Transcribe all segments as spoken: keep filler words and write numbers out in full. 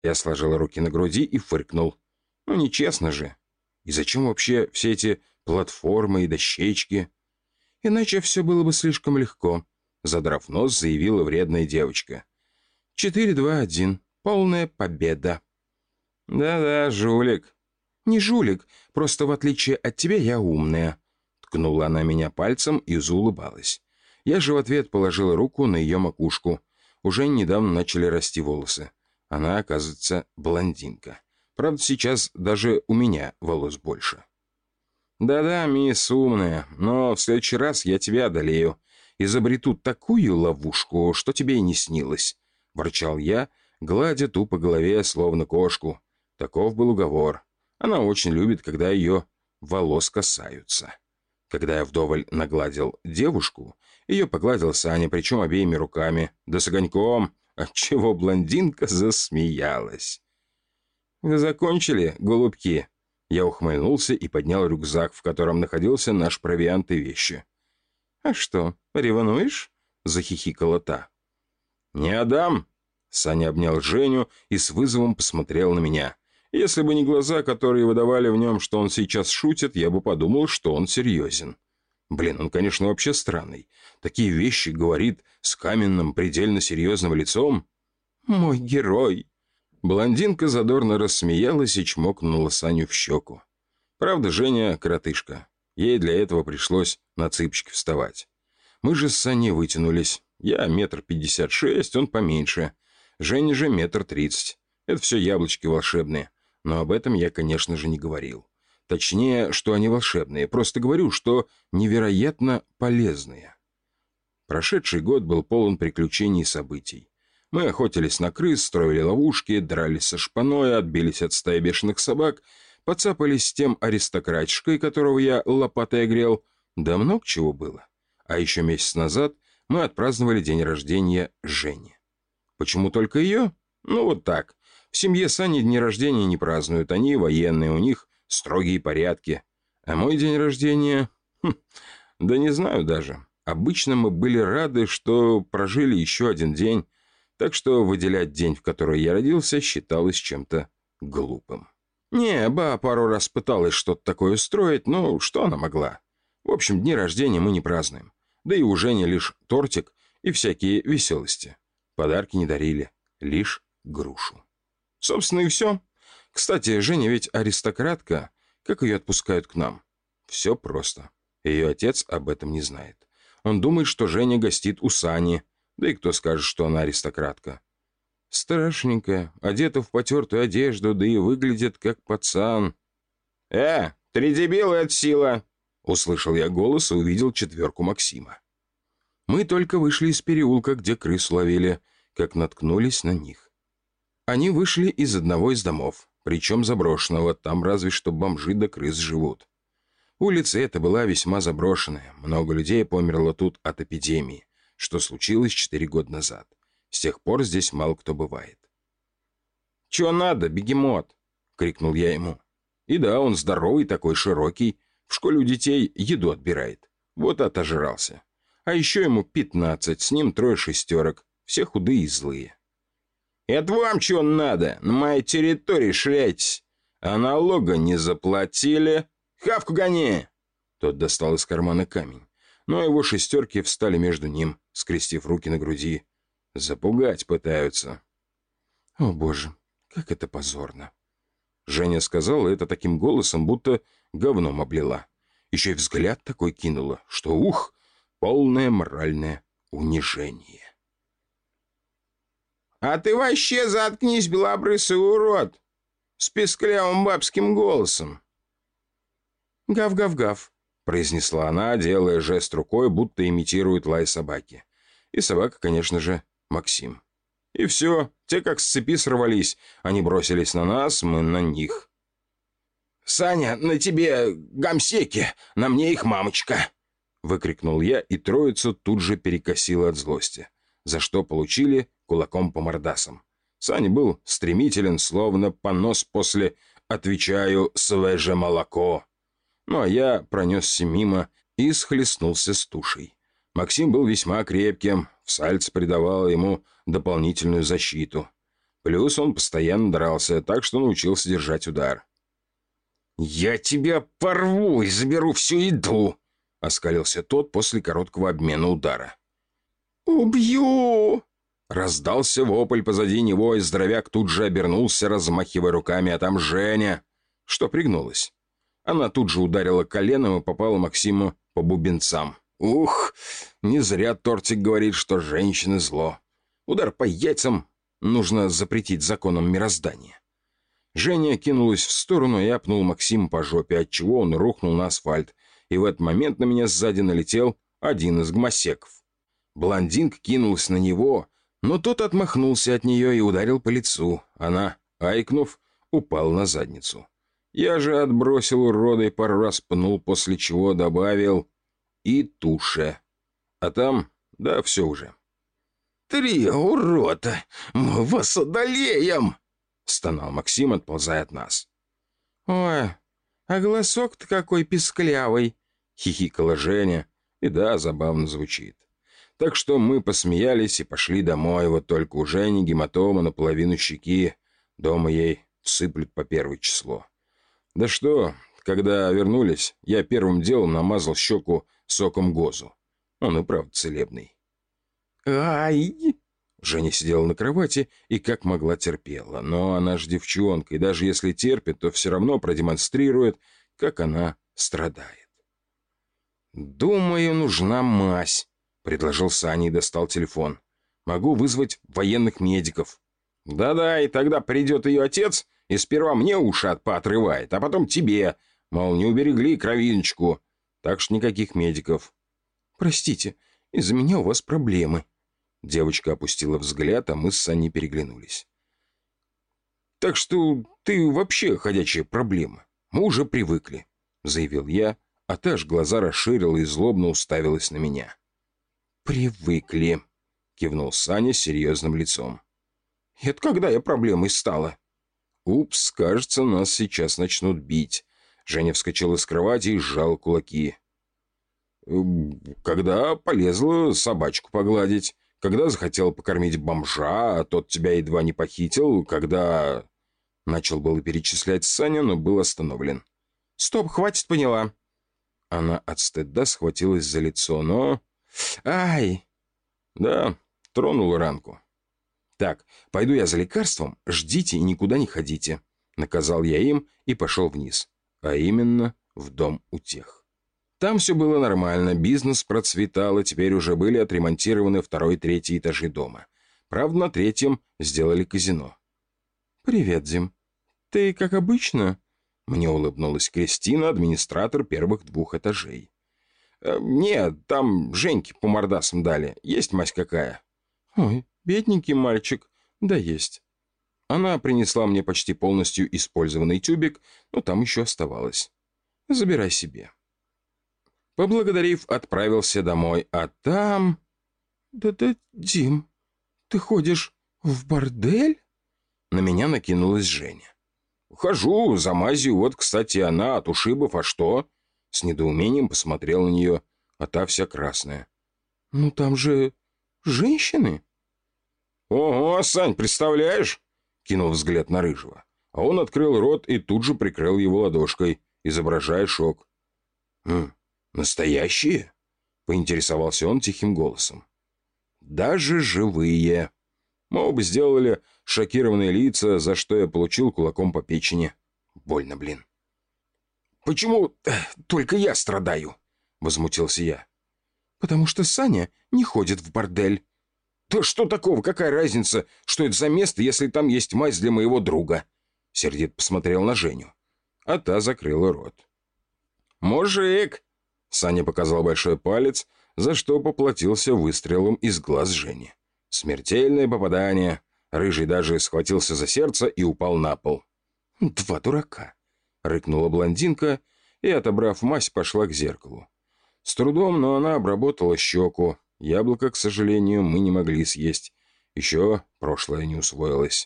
Я сложил руки на груди и фыркнул. Ну, нечестно же. И зачем вообще все эти платформы и дощечки? Иначе все было бы слишком легко, задрав нос, заявила вредная девочка. Четыре, два, один. Полная победа. Да-да, жулик. Не жулик, просто в отличие от тебя я умная. Ткнула она меня пальцем и заулыбалась. Я же в ответ положила руку на ее макушку. Уже недавно начали расти волосы. Она, оказывается, блондинка. Правда, сейчас даже у меня волос больше. «Да-да, мисс умная, но в следующий раз я тебя одолею. Изобрету такую ловушку, что тебе и не снилось», — ворчал я, гладя ту по голове, словно кошку. Таков был уговор. Она очень любит, когда ее волос касаются. Когда я вдоволь нагладил девушку, ее погладил Саня, причем обеими руками, да с огоньком, отчего блондинка засмеялась. «Вы закончили, голубки?» Я ухмыльнулся и поднял рюкзак, в котором находился наш провиант и вещи. «А что, ревнуешь?» — захихикала та. «Не отдам!» — Саня обнял Женю и с вызовом посмотрел на меня. Если бы не глаза, которые выдавали в нем, что он сейчас шутит, я бы подумал, что он серьезен. Блин, он, конечно, вообще странный. Такие вещи говорит с каменным, предельно серьезным лицом. «Мой герой!» Блондинка задорно рассмеялась и чмокнула Саню в щеку. Правда, Женя коротышка. Ей для этого пришлось на цыпочки вставать. Мы же с Саней вытянулись. Я метр пятьдесят шесть, он поменьше. Женя же метр тридцать. Это все яблочки волшебные. Но об этом я, конечно же, не говорил. Точнее, что они волшебные. Просто говорю, что невероятно полезные. Прошедший год был полон приключений и событий. Мы охотились на крыс, строили ловушки, дрались со шпаной, отбились от стаи бешеных собак, поцапались с тем аристократишкой, которого я лопатой огрел. Да много чего было. А еще месяц назад мы отпраздновали день рождения Жени. Почему только ее? Ну вот так. В семье Сани дни рождения не празднуют. Они военные, у них строгие порядки. А мой день рождения... Хм, да не знаю даже. Обычно мы были рады, что прожили еще один день. Так что выделять день, в который я родился, считалось чем-то глупым. Не, ба пару раз пыталась что-то такое устроить, но что она могла? В общем, дни рождения мы не празднуем. Да и у Жени лишь тортик и всякие веселости. Подарки не дарили, лишь грушу. Собственно, и все. Кстати, Женя ведь аристократка. Как ее отпускают к нам? Все просто. Ее отец об этом не знает. Он думает, что Женя гостит у Сани. Да и кто скажет, что она аристократка? Страшненькая, одета в потертую одежду, да и выглядит как пацан. «Э, три дебила от сила!» Услышал я голос и увидел четверку Максима. Мы только вышли из переулка, где крыс ловили, как наткнулись на них. Они вышли из одного из домов, причем заброшенного, там разве что бомжи да крыс живут. Улица эта была весьма заброшенная, много людей померло тут от эпидемии, что случилось четыре года назад. С тех пор здесь мало кто бывает. «Чё надо, бегемот?» — крикнул я ему. И да, он здоровый такой, широкий, в школе у детей еду отбирает. Вот отожрался. А еще ему пятнадцать, с ним трое шестерок, все худые и злые. «Это вам чё надо? На моей территории шляйтесь. А налога не заплатили? Хавку гони!» Тот достал из кармана камень. Но его шестерки встали между ним, скрестив руки на груди. Запугать пытаются. О боже, как это позорно. Женя сказала это таким голосом, будто говном облила. Еще и взгляд такой кинула, что ух, полное моральное унижение. «А ты вообще заткнись, белобрысый урод!» С песклявым бабским голосом. «Гав-гав-гав», — произнесла она, делая жест рукой, будто имитирует лай собаки. И собака, конечно же, Максим. И все, те как с цепи сорвались. Они бросились на нас, мы на них. «Саня, на тебе гамсеки, на мне их мамочка!» Выкрикнул я, и троицу тут же перекосило от злости, за что получили кулаком по мордасам. Саня был стремителен, словно понос после «отвечаю, свеже молоко». Ну а я пронесся мимо и схлестнулся с тушей. Максим был весьма крепким, в сальце придавало ему дополнительную защиту. Плюс он постоянно дрался, так что научился держать удар. «Я тебя порву и заберу всю еду!» — оскалился тот после короткого обмена удара. «Убью!» Раздался вопль позади него, и здоровяк тут же обернулся, размахивая руками, а там Женя, что пригнулась. Она тут же ударила коленом и попала Максиму по бубенцам. Ух, не зря Тортик говорит, что женщины зло. Удар по яйцам нужно запретить законом мироздания. Женя кинулась в сторону и опнул Максима по жопе, отчего он рухнул на асфальт, и в этот момент на меня сзади налетел один из гмосеков. Блондинка кинулась на него, но тот отмахнулся от нее и ударил по лицу. Она, айкнув, упала на задницу. Я же отбросил урода и пару раз пнул, после чего добавил «и туше». А там, да, все уже. «Три урода! Мы вас одолеем!» — стонал Максим, отползая от нас. «Ой, а голосок-то какой писклявый!» — хихикала Женя. И да, забавно звучит. Так что мы посмеялись и пошли домой. Вот только у Жени гематома наполовину щеки. Дома ей всыплют по первое число. Да что, когда вернулись, я первым делом намазал щеку соком гозу. Он и правда целебный. «Ай!» Женя сидела на кровати и как могла терпела. Но она же девчонка, и даже если терпит, то все равно продемонстрирует, как она страдает. «Думаю, нужна мазь», — предложил Саня и достал телефон. «Могу вызвать военных медиков». «Да-да, и тогда придет ее отец и сперва мне уши поотрывает, а потом тебе, мол, не уберегли кровиночку. Так что никаких медиков». «Простите, из-за меня у вас проблемы». Девочка опустила взгляд, а мы с Саней переглянулись. «Так что ты вообще ходячая проблема. Мы уже привыкли», — заявил я, а та аж глаза расширила и злобно уставилась на меня. «Привыкли», — кивнул Саня с серьезным лицом. «Это когда я проблемой стала?» «Упс, кажется, нас сейчас начнут бить». Женя вскочила с кровати и сжала кулаки. «Когда полезла собачку погладить, когда захотела покормить бомжа, а тот тебя едва не похитил, когда...» Начал было перечислять Саня, но был остановлен. «Стоп, хватит, поняла». Она от стыда схватилась за лицо, но... «Ай!» «Да, тронула ранку». «Так, пойду я за лекарством, ждите и никуда не ходите», — наказал я им и пошел вниз, а именно в дом утех. Там все было нормально, бизнес процветал, и теперь уже были отремонтированы второй и третий этажи дома. Правда, на третьем сделали казино. «Привет, Дим. Ты как обычно?» Мне улыбнулась Кристина, администратор первых двух этажей. «Э, «Нет, там Женьке по мордасам дали. Есть мазь какая?» «Ой, бедненький мальчик. Да есть». Она принесла мне почти полностью использованный тюбик, но там еще оставалось. «Забирай себе». Поблагодарив, отправился домой, а там... «Да-да, Дим, ты ходишь в бордель?» На меня накинулась Женя. «Хожу за мазью, вот, кстати, она от ушибов, а что?» С недоумением посмотрел на нее, а та вся красная. «Ну там же женщины?» «Ого, Сань, представляешь?» Кинул взгляд на Рыжего. А он открыл рот и тут же прикрыл его ладошкой, изображая шок. «Хм, настоящие?» Поинтересовался он тихим голосом. «Даже живые». Мы оба сделали шокированные лица, за что я получил кулаком по печени. Больно, блин. «Почему только я страдаю?» — возмутился я. «Потому что Саня не ходит в бордель». «Да что такого? Какая разница, что это за место, если там есть мазь для моего друга?» Сердито посмотрел на Женю. А та закрыла рот. «Мужик!» — Саня показал большой палец, за что поплатился выстрелом из глаз Жени. Смертельное попадание. Рыжий даже схватился за сердце и упал на пол. «Два дурака!» — рыкнула блондинка и, отобрав мазь, пошла к зеркалу. С трудом, но она обработала щеку. Яблоко, к сожалению, мы не могли съесть. Еще прошлое не усвоилось.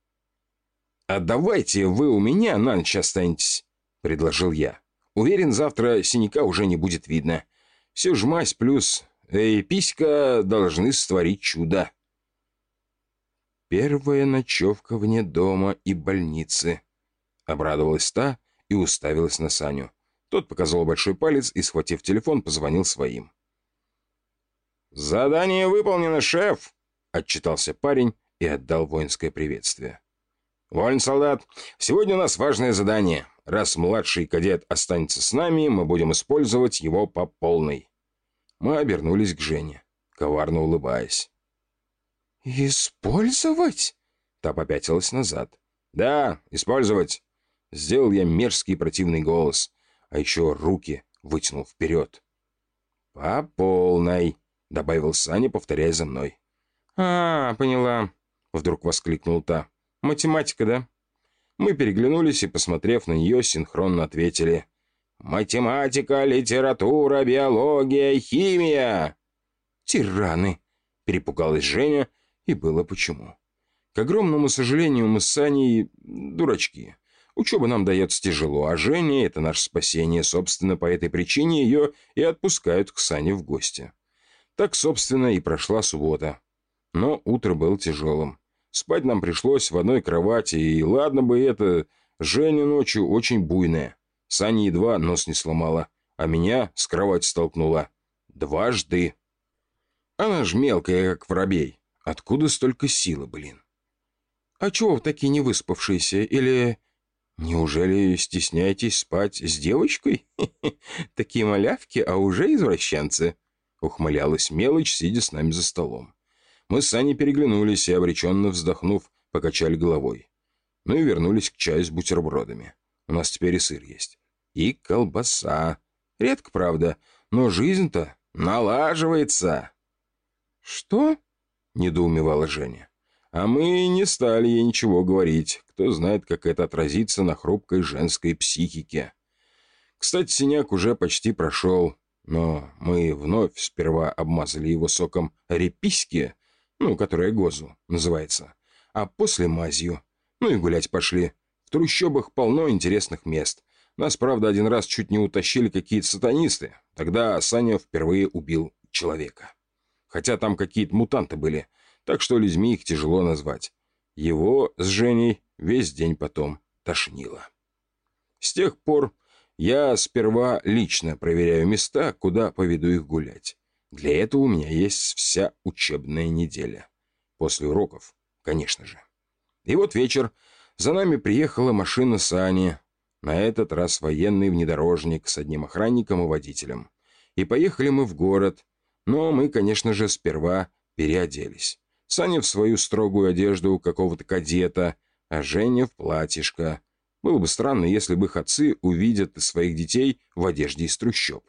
«А давайте вы у меня на ночь останетесь», — предложил я. «Уверен, завтра синяка уже не будет видно. Все ж мазь плюс... и писька должны створить чудо». первая ночевка вне дома и больницы», — обрадовалась та и уставилась на Саню. Тот показал большой палец и, схватив телефон, позвонил своим. «Задание выполнено, шеф!» — отчитался парень и отдал воинское приветствие. «Вольно, солдат. Сегодня у нас важное задание. Раз младший кадет останется с нами, мы будем использовать его по полной». Мы обернулись к Жене, коварно улыбаясь. «Использовать?» Та попятилась назад. «Да, использовать!» Сделал я мерзкий противный голос, а еще руки вытянул вперед. «По полной!» — добавил Саня, повторяя за мной. «А, поняла!» — вдруг воскликнул та. «Математика, да?» Мы переглянулись и, посмотрев на нее, синхронно ответили. «Математика, литература, биология, химия!» «Тираны!» — перепугалась Женя, и было почему. К огромному сожалению, мы с Саней дурачки. Учеба нам дается тяжело, а Женя — это наше спасение. Собственно, по этой причине ее и отпускают к Сане в гости. Так, собственно, и прошла суббота. Но утро было тяжелым. Спать нам пришлось в одной кровати, и ладно бы это, Женя ночью очень буйная. Саня едва нос не сломала, а меня с кровати столкнула. Дважды. Она ж мелкая, как воробей. Откуда столько силы, блин? А чего вы такие невыспавшиеся? Или... Неужели стесняетесь спать с девочкой? Такие малявки, а уже извращенцы. Ухмылялась мелочь, сидя с нами за столом. Мы с Саней переглянулись и, обреченно вздохнув, покачали головой. Ну и вернулись к чаю с бутербродами. У нас теперь и сыр есть. И колбаса. Редко, правда, но жизнь-то налаживается. «Что?» — недоумевала Женя. А мы не стали ей ничего говорить. Кто знает, как это отразится на хрупкой женской психике. Кстати, синяк уже почти прошел, но мы вновь сперва обмазали его соком реписьки, ну, которая гозу называется, а после мазью. Ну и гулять пошли. В трущобах полно интересных мест. Нас, правда, один раз чуть не утащили какие-то сатанисты. Тогда Саня впервые убил человека. Хотя там какие-то мутанты были, так что людьми их тяжело назвать. Его с Женей весь день потом тошнило. С тех пор я сперва лично проверяю места, куда поведу их гулять. Для этого у меня есть вся учебная неделя. После уроков, конечно же. И вот вечер. За нами приехала машина Сани. На этот раз военный внедорожник с одним охранником и водителем. И поехали мы в город. Но мы, конечно же, сперва переоделись. Саня в свою строгую одежду какого-то кадета, а Женя в платьишко. Было бы странно, если бы их отцы увидят своих детей в одежде из трущоб.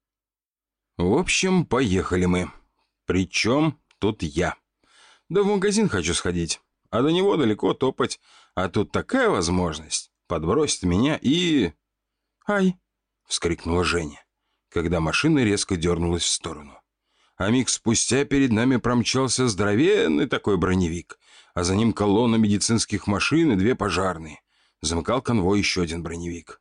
В общем, поехали мы. Причем тут я. Да в магазин хочу сходить, а до него далеко топать. А тут такая возможность подбросить меня и... «Ай!» — вскрикнула Женя, когда машина резко дернулась в сторону. А миг спустя перед нами промчался здоровенный такой броневик, а за ним колонна медицинских машин и две пожарные. Замыкал конвой еще один броневик.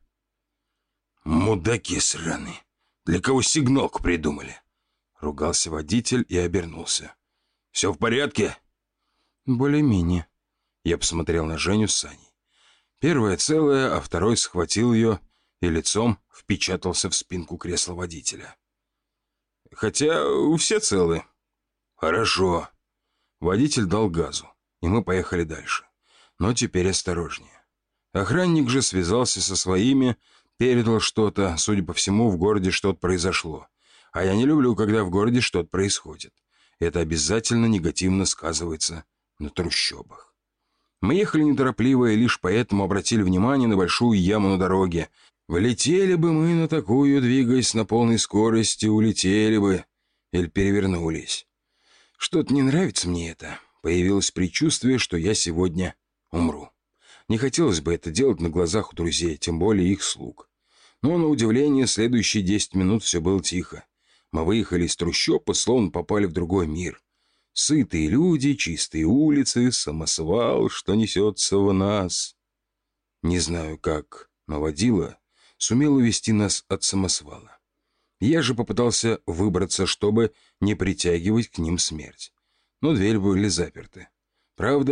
«Мудаки сраные! Для кого сигналку придумали?» Ругался водитель и обернулся. «Все в порядке?» «Более-менее». Я посмотрел на Женю с Саней. Первая целая, а второй схватил ее и лицом впечатался в спинку кресла водителя. Хотя все целы. Хорошо. Водитель дал газу, и мы поехали дальше. Но теперь осторожнее. Охранник же связался со своими, передал что-то. Судя по всему, в городе что-то произошло. А я не люблю, когда в городе что-то происходит. Это обязательно негативно сказывается на трущобах. Мы ехали неторопливо и лишь поэтому обратили внимание на большую яму на дороге. Влетели бы мы на такую, двигаясь на полной скорости, улетели бы или перевернулись. Что-то не нравится мне это. Появилось предчувствие, что я сегодня умру. Не хотелось бы это делать на глазах у друзей, тем более их слуг. Но, на удивление, следующие десять минут все было тихо. Мы выехали из трущоб и словно попали в другой мир. Сытые люди, чистые улицы, самосвал, что несется в нас. Не знаю как, но водила сумел увести нас от самосвала. Я же попытался выбраться, чтобы не притягивать к ним смерть. Но двери были заперты. Правда,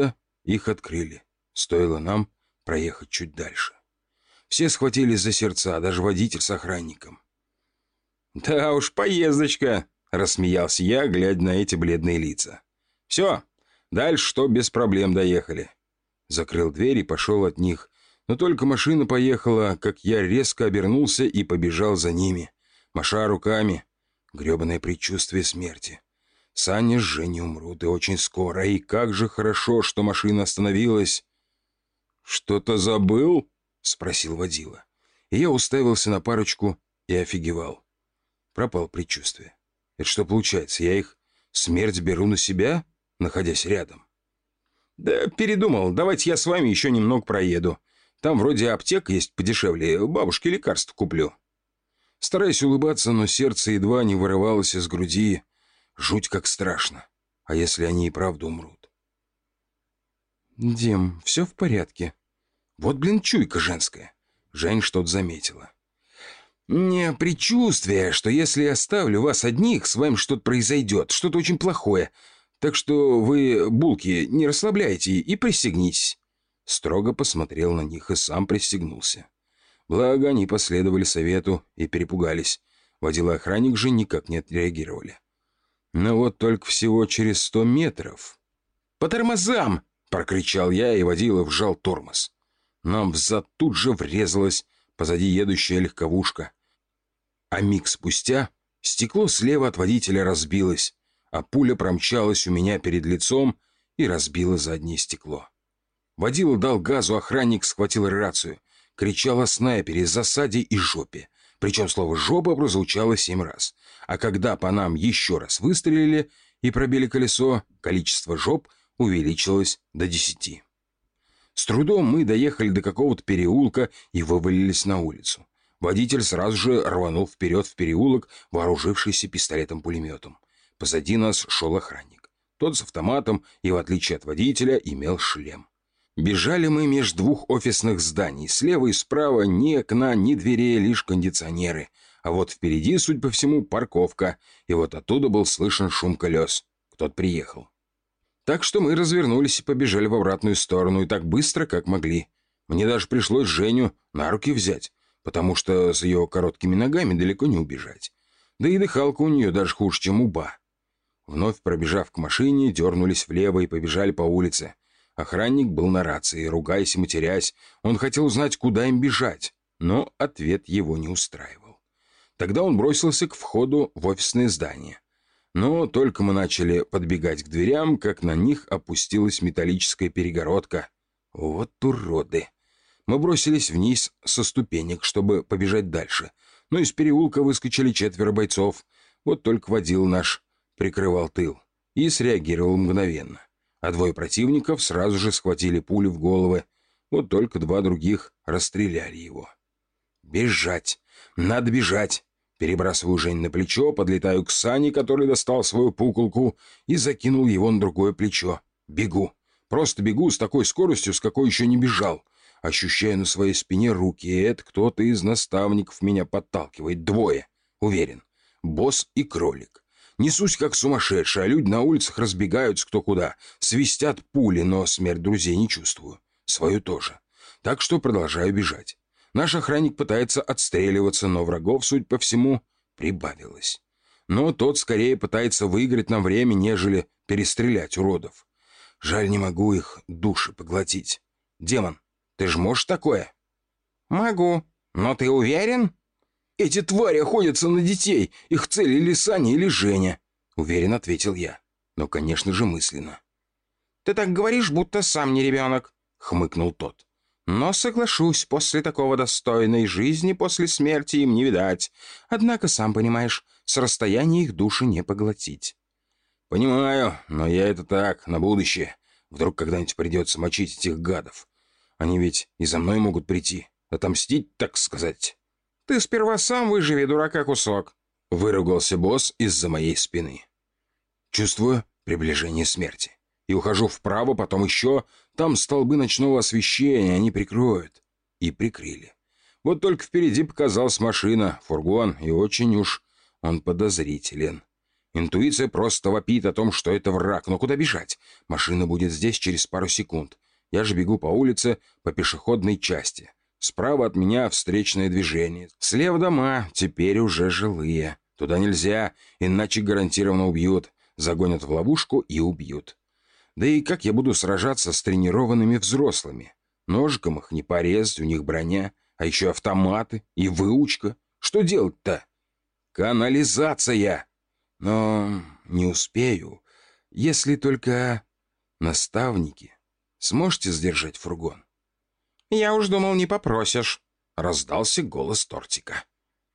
Их открыли. Стоило нам проехать чуть дальше. Все схватились за сердца, даже водитель с охранником. «Да уж, поездочка!» — рассмеялся я, глядя на эти бледные лица. «Все, дальше что без проблем доехали». Закрыл дверь и пошел от них. Но только машина поехала, как я резко обернулся и побежал за ними, маша руками. Гребаное предчувствие смерти. Саня с Женей умрут, и очень скоро. И как же хорошо, что машина остановилась. «Что-то забыл?» — спросил водила. И я уставился на парочку и офигевал. Пропал предчувствие. Это что получается, я их смерть беру на себя, находясь рядом? «Да передумал, давайте я с вами еще немного проеду. Там вроде аптека есть подешевле, бабушке лекарств куплю». Стараясь улыбаться, но сердце едва не вырывалось из груди. Жуть как страшно. А если они и правда умрут? «Дим, все в порядке?» Вот, блин, чуйка женская. Жень что-то заметила. «Не предчувствие, что если я оставлю вас одних, с вами что-то произойдет, что-то очень плохое. Так что вы, булки, не расслабляйте и пристегнитесь». Строго посмотрел на них и сам пристегнулся. Благо, они последовали совету и перепугались. Водила охранник же никак не отреагировали. Но вот только всего через сто метров... «По тормозам!» — прокричал я, и водила вжал тормоз. Нам взад тут же врезалась позади едущая легковушка. А миг спустя стекло слева от водителя разбилось, а пуля промчалась у меня перед лицом и разбила заднее стекло. Водила дал газу, охранник схватил рацию. Кричал о снайпере, засаде и жопе. Причем слово «жопа» прозвучало семь раз. А когда по нам еще раз выстрелили и пробили колесо, количество жоп увеличилось до десяти. С трудом мы доехали до какого-то переулка и вывалились на улицу. Водитель сразу же рванул вперед в переулок, вооружившийся пистолетом-пулеметом. Позади нас шел охранник. Тот с автоматом и, в отличие от водителя, имел шлем. Бежали мы меж двух офисных зданий. Слева и справа ни окна, ни дверей, лишь кондиционеры. А вот впереди, судя по всему, парковка. И вот оттуда был слышен шум колес. Кто-то приехал. Так что мы развернулись и побежали в обратную сторону, и так быстро, как могли. Мне даже пришлось Женю на руки взять, потому что с ее короткими ногами далеко не убежать. Да и дыхалка у нее даже хуже, чем у Ба. Вновь пробежав к машине, дернулись влево и побежали по улице. Охранник был на рации, ругаясь и матерясь. Он хотел узнать, куда им бежать, но ответ его не устраивал. Тогда он бросился к входу в офисное здание. Но только мы начали подбегать к дверям, как на них опустилась металлическая перегородка. Вот уроды! Мы бросились вниз со ступенек, чтобы побежать дальше. Но из переулка выскочили четверо бойцов. Вот только водил наш прикрывал тыл и среагировал мгновенно. А двое противников сразу же схватили пули в головы. Вот только два других расстреляли его. «Бежать! Надо бежать!» Перебрасываю Жень на плечо, подлетаю к Сане, который достал свою пуколку, и закинул его на другое плечо. Бегу. Просто бегу с такой скоростью, с какой еще не бежал. Ощущаю на своей спине руки, и это кто-то из наставников меня подталкивает. Двое, уверен. Босс и кролик. Несусь как сумасшедший, а люди на улицах разбегаются кто куда. Свистят пули, но смерть друзей не чувствую. Свою тоже. Так что продолжаю бежать. Наш охранник пытается отстреливаться, но врагов, судя по всему, прибавилось. Но тот скорее пытается выиграть нам время, нежели перестрелять уродов. Жаль, не могу их души поглотить. Демон, ты же можешь такое? Могу. Но ты уверен? Эти твари охотятся на детей. Их цель или Саня, или Женя. Уверен, ответил я. Но, конечно же, мысленно. Ты так говоришь, будто сам не ребенок, хмыкнул тот. Но соглашусь, после такого достойной жизни после смерти им не видать. Однако, сам понимаешь, с расстояния их души не поглотить. Понимаю, но я это так, на будущее. Вдруг когда-нибудь придется мочить этих гадов. Они ведь и за мной могут прийти. Отомстить, так сказать. Ты сперва сам выживи, дурака, кусок. Выругался босс из-за моей спины. Чувствую приближение смерти. И ухожу вправо, потом еще. Там столбы ночного освещения, они прикроют. И прикрыли. Вот только впереди показалась машина, фургон, и очень уж он подозрителен. Интуиция просто вопит о том, что это враг. Но куда бежать? Машина будет здесь через пару секунд. Я же бегу по улице, по пешеходной части. Справа от меня встречное движение. Слева дома, теперь уже жилые. Туда нельзя, иначе гарантированно убьют. Загонят в ловушку и убьют. Да и как я буду сражаться с тренированными взрослыми? Ножиком их не порезать, у них броня, а еще автоматы и выучка. Что делать-то? Канализация! Но не успею, если только... Наставники, сможете сдержать фургон? «Я уж думал, не попросишь», — раздался голос Тортика.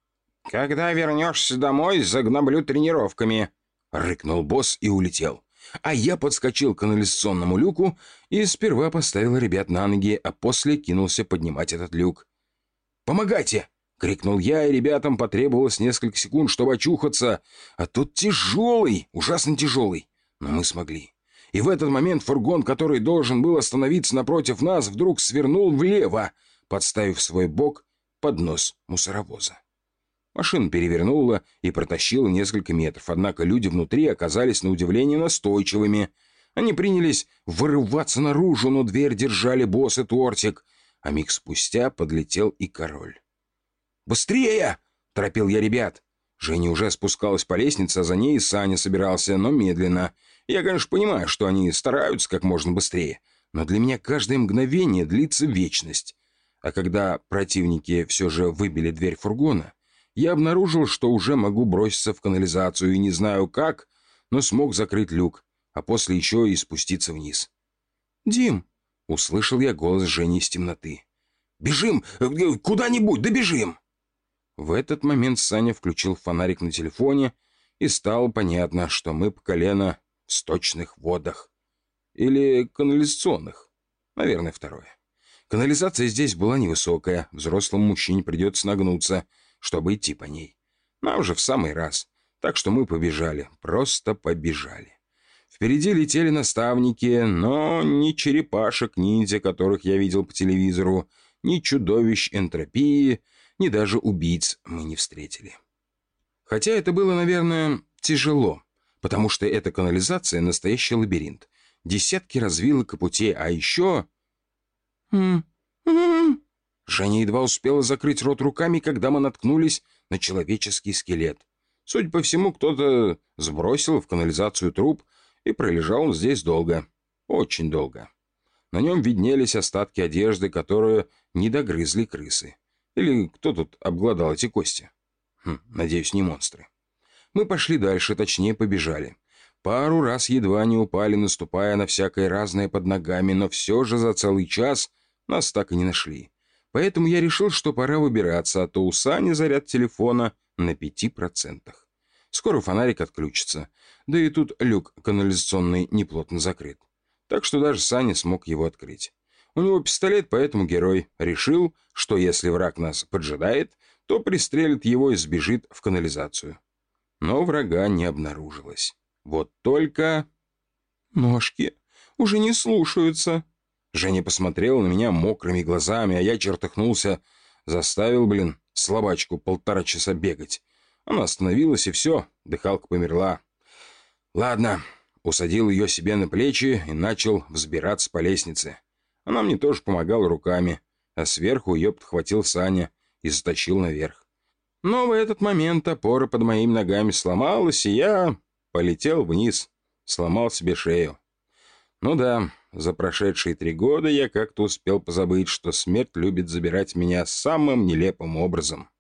«Когда вернешься домой, загноблю тренировками», — рыкнул босс и улетел. А я подскочил к канализационному люку и сперва поставил ребят на ноги, а после кинулся поднимать этот люк. «Помогайте!» — крикнул я, и ребятам потребовалось несколько секунд, чтобы очухаться. А тут тяжелый, ужасно тяжелый. Но мы смогли. И в этот момент фургон, который должен был остановиться напротив нас, вдруг свернул влево, подставив свой бок под нос мусоровоза. Машину перевернуло и протащило несколько метров, однако люди внутри оказались на удивление настойчивыми. Они принялись вырываться наружу, но дверь держали босс и Тортик, а миг спустя подлетел и король. «Быстрее!» — торопил я ребят. Женя уже спускалась по лестнице, а за ней и Саня собирался, но медленно. Я, конечно, понимаю, что они стараются как можно быстрее, но для меня каждое мгновение длится вечность. А когда противники все же выбили дверь фургона, я обнаружил, что уже могу броситься в канализацию и не знаю как, но смог закрыть люк, а после еще и спуститься вниз. «Дим!» — услышал я голос Жени из темноты. «Бежим! Куда-нибудь! Да бежим!» В этот момент Саня включил фонарик на телефоне, и стало понятно, что мы по колено в сточных водах. Или канализационных. Наверное, второе. Канализация здесь была невысокая, взрослому мужчине придется нагнуться, чтобы идти по ней. Нам же в самый раз. Так что мы побежали, просто побежали. Впереди летели наставники, но ни черепашек-ниндзя, которых я видел по телевизору, ни чудовищ энтропии, ни даже убийц мы не встретили. Хотя это было, наверное, тяжело, потому что эта канализация — настоящий лабиринт. Десятки развилок и путей, а еще... Женя едва успела закрыть рот руками, когда мы наткнулись на человеческий скелет. Судя по всему, кто-то сбросил в канализацию труп, и пролежал он здесь долго. Очень долго. На нем виднелись остатки одежды, которую не догрызли крысы. Или кто тут обглодал эти кости? Хм, надеюсь, не монстры. Мы пошли дальше, точнее, побежали. Пару раз едва не упали, наступая на всякое разное под ногами, но все же за целый час нас так и не нашли. Поэтому я решил, что пора выбираться, а то у Сани заряд телефона на пяти процентах. Скоро фонарик отключится, да и тут люк канализационный неплотно закрыт. Так что даже Саня смог его открыть. У него пистолет, поэтому герой решил, что если враг нас поджидает, то пристрелит его и сбежит в канализацию. Но врага не обнаружилось. Вот только... Ножки уже не слушаются. Женя посмотрела на меня мокрыми глазами, а я чертыхнулся. Заставил, блин, слабачку полтора часа бегать. Она остановилась, и все, дыхалка померла. Ладно, усадил ее себе на плечи и начал взбираться по лестнице. Она мне тоже помогала руками, а сверху ее подхватил Саня и затащил наверх. Но в этот момент опора под моими ногами сломалась, и я полетел вниз, сломал себе шею. Ну да, за прошедшие три года я как-то успел позабыть, что смерть любит забирать меня самым нелепым образом.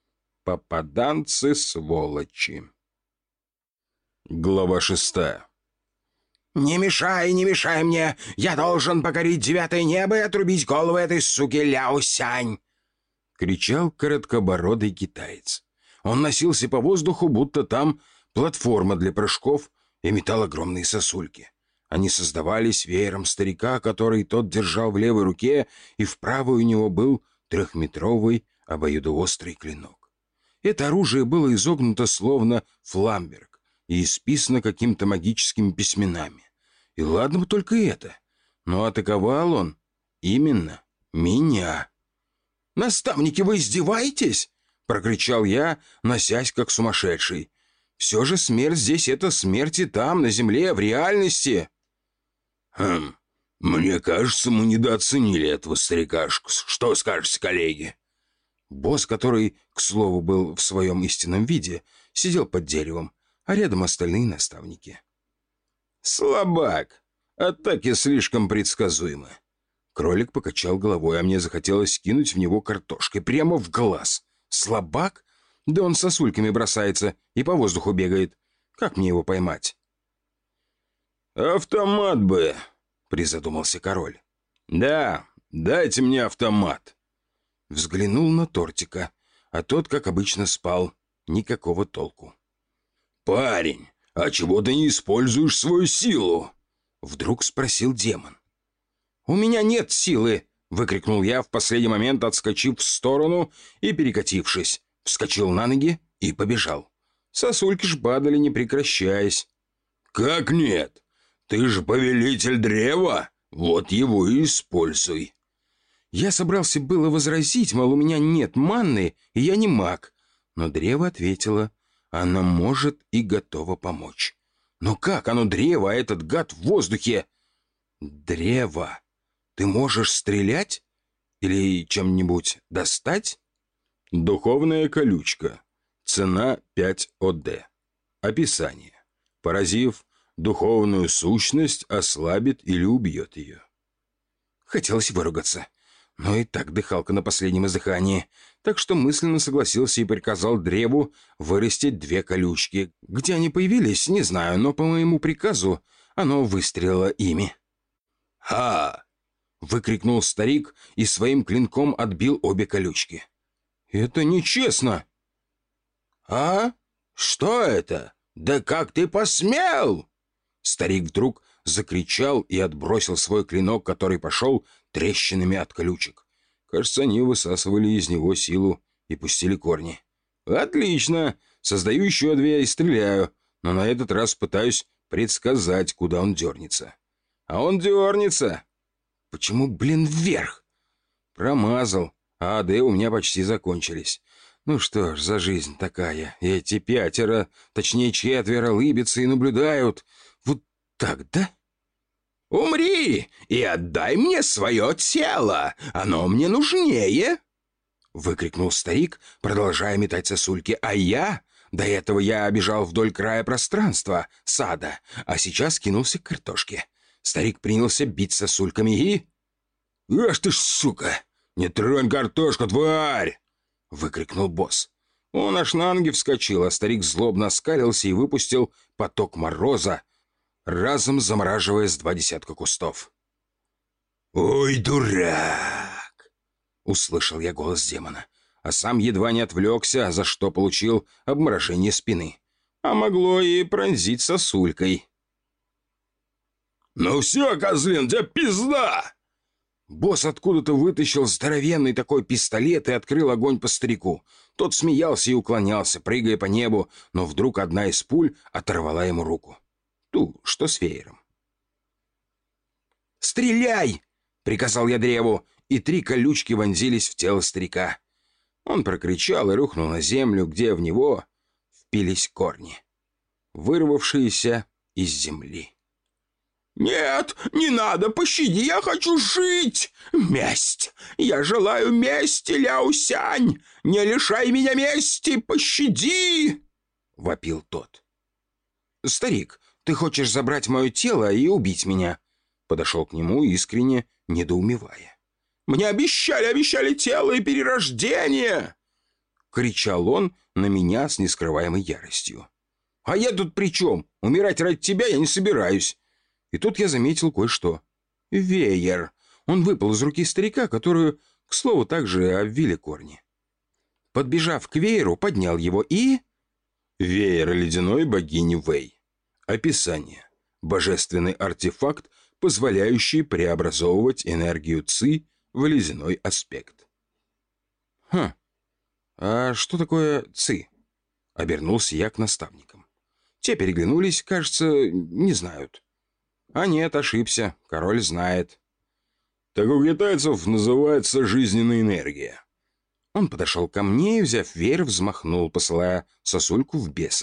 Попаданцы-сволочи. Глава шестая. «Не мешай, не мешай мне! Я должен покорить девятое небо и отрубить голову этой суки Ляо-Сянь!» — кричал короткобородый китаец. Он носился по воздуху, будто там платформа для прыжков, и метал огромные сосульки. Они создавались веером старика, который тот держал в левой руке, и в правой у него был трехметровый обоюдоострый клинок. Это оружие было изогнуто словно фламберг и исписано какими-то магическими письменами. И ладно бы только это, но атаковал он именно меня. «Наставники, вы издеваетесь?» — прокричал я, носясь как сумасшедший. Все же смерть здесь — это смерть и там, на земле, в реальности. Хм, мне кажется, мы недооценили этого старикашку. Что скажете, коллеги? Босс, который, к слову, был в своем истинном виде, сидел под деревом, а рядом остальные наставники. Слабак. Атаки слишком предсказуемы. Кролик покачал головой, а мне захотелось кинуть в него картошкой прямо в глаз. Слабак? Да он сосульками бросается и по воздуху бегает. Как мне его поймать? «Автомат бы», — призадумался король. «Да, дайте мне автомат». Взглянул на тортика, а тот, как обычно, спал. Никакого толку. «Парень, а чего ты не используешь свою силу?» Вдруг спросил демон. «У меня нет силы!» — выкрикнул я, в последний момент отскочив в сторону и перекатившись. Вскочил на ноги и побежал. Сосульки ж падали, не прекращаясь. «Как нет? Ты же повелитель древа! Вот его и используй!» Я собрался было возразить, мол, у меня нет манны, и я не маг. Но древо ответило, она может и готова помочь. Но как оно древо, а этот гад в воздухе? Древо, ты можешь стрелять? Или чем-нибудь достать? Духовная колючка. Цена пять О Д. Описание. Поразив духовную сущность, ослабит или убьет ее. Хотелось выругаться. Но и так дыхалка на последнем издыхании, так что мысленно согласился и приказал древу вырастить две колючки. Где они появились, не знаю, но по моему приказу оно выстрелило ими. «Ха!» — выкрикнул старик и своим клинком отбил обе колючки. «Это нечестно!» «А? Что это? Да как ты посмел?» Старик вдруг закричал и отбросил свой клинок, который пошел трещинами от колючек. Кажется, они высасывали из него силу и пустили корни. «Отлично! Создаю еще две и стреляю, но на этот раз пытаюсь предсказать, куда он дернется. А он дернется! Почему, блин, вверх? Промазал, а АД у меня почти закончились. Ну что ж, за жизнь такая. Эти пятеро, точнее четверо, лыбятся и наблюдают. Вот так, да?» «Умри и отдай мне свое тело! Оно мне нужнее!» — выкрикнул старик, продолжая метать сосульки. «А я? До этого я бежал вдоль края пространства, сада, а сейчас кинулся к картошке. Старик принялся бить сосульками и...» «Ах ты ж, сука! Не тронь картошку, тварь!» — выкрикнул босс. Он аж на ноги вскочил, а старик злобно оскалился и выпустил поток мороза, разом замораживая с два десятка кустов. «Ой, дурак!» — услышал я голос демона, а сам едва не отвлекся, за что получил обморожение спины. А могло и пронзить сосулькой. «Ну все, козлин, тебе пизда!» Босс откуда-то вытащил здоровенный такой пистолет и открыл огонь по старику. Тот смеялся и уклонялся, прыгая по небу, но вдруг одна из пуль оторвала ему руку. Ту, что с веером. «Стреляй!» — приказал я древу, и три колючки вонзились в тело старика. Он прокричал и рухнул на землю, где в него впились корни, вырвавшиеся из земли. «Нет, не надо, пощади, я хочу жить! Месть! Я желаю мести, Ляосянь! Не лишай меня мести, пощади!» — вопил тот. «Старик, ты хочешь забрать мое тело и убить меня?» Подошел к нему, искренне недоумевая. «Мне обещали, обещали тело и перерождение!» Кричал он на меня с нескрываемой яростью. «А я тут при чем? Умирать ради тебя я не собираюсь!» И тут я заметил кое-что. Веер. Он выпал из руки старика, которую, к слову, также обвили корни. Подбежав к вееру, поднял его и... Веер ледяной богини Вэй. Описание. Божественный артефакт, позволяющий преобразовывать энергию Ци в ледяной аспект. «Хм, а что такое Ци?» Обернулся я к наставникам. Те переглянулись, кажется, не знают. А нет, ошибся, король знает. «Так у китайцев называется жизненная энергия». Он подошел ко мне и, взяв веер, взмахнул, посылая сосульку в беса.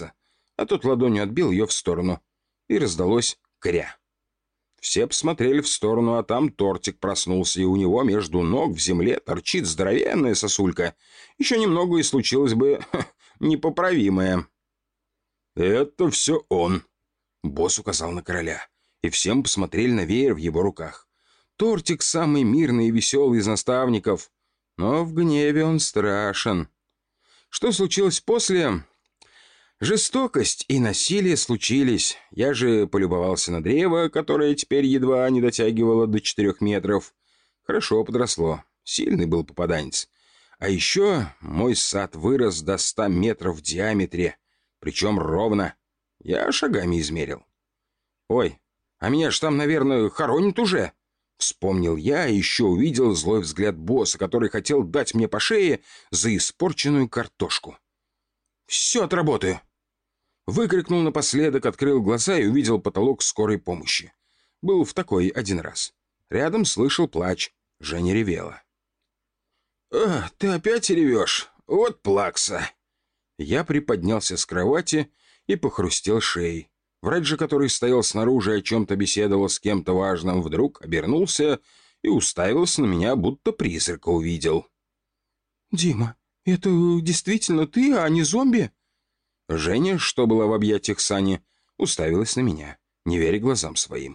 а тот ладонью отбил ее в сторону. И раздалось кря. Все посмотрели в сторону, а там тортик проснулся, и у него между ног в земле торчит здоровенная сосулька. Еще немного, и случилось бы ха, непоправимое. «Это все он», — босс указал на короля, и всем посмотрели на веер в его руках. Тортик самый мирный и веселый из наставников, но в гневе он страшен. Что случилось после? Жестокость и насилие случились. Я же полюбовался на древо, которое теперь едва не дотягивало до четырех метров. Хорошо подросло. Сильный был попаданец. А еще мой сад вырос до ста метров в диаметре. Причем ровно. Я шагами измерил. «Ой, а меня ж там, наверное, хоронят уже!» Вспомнил я и еще увидел злой взгляд босса, который хотел дать мне по шее за испорченную картошку. «Все отработаю!» Выкрикнул напоследок, открыл глаза и увидел потолок скорой помощи. Был в такой один раз. Рядом слышал плач. Женя ревела. «А, ты опять ревешь? Вот плакса!» Я приподнялся с кровати и похрустел шеей. Врач же, который стоял снаружи и о чем-то беседовал с кем-то важным, вдруг обернулся и уставился на меня, будто призрака увидел. «Дима, это действительно ты, а не зомби?» Женя, что была в объятиях Сани, уставилась на меня, не веря глазам своим.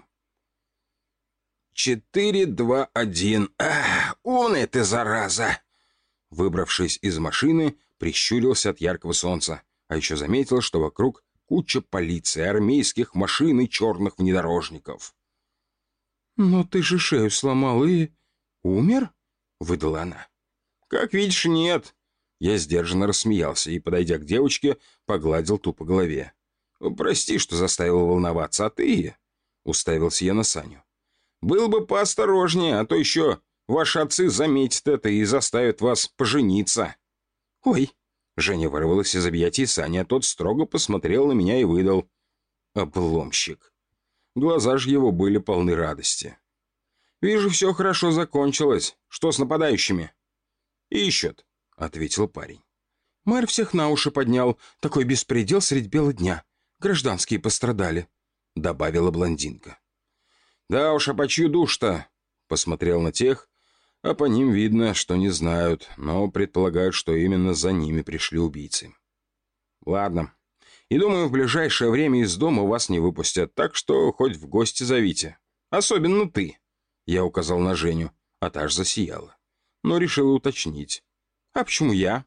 «Четыре, два, один. Ах, умная ты, зараза!» Выбравшись из машины, прищурился от яркого солнца, а еще заметил, что вокруг куча полиции, армейских машин и черных внедорожников. «Но ты же шею сломал и... умер?» — выдала она. «Как видишь, нет». Я сдержанно рассмеялся и, подойдя к девочке, погладил ту по голове. «Прости, что заставил волноваться, а ты...» — уставился я на Саню. «Был бы поосторожнее, а то еще ваши отцы заметят это и заставят вас пожениться». «Ой!» — Женя вырвалась из объятий Сани, а тот строго посмотрел на меня и выдал. «Обломщик». Глаза же его были полны радости. «Вижу, все хорошо закончилось. Что с нападающими?» «Ищут», — ответил парень. «Мэр всех на уши поднял. Такой беспредел средь бела дня. Гражданские пострадали», — добавила блондинка. «Да уж, а по чью душ-то?» — посмотрел на тех, а по ним видно, что не знают, но предполагают, что именно за ними пришли убийцы. «Ладно. И думаю, в ближайшее время из дома вас не выпустят, так что хоть в гости зовите. Особенно ты», — я указал на Женю, а та ж засияла. Но решила уточнить. «А почему я?»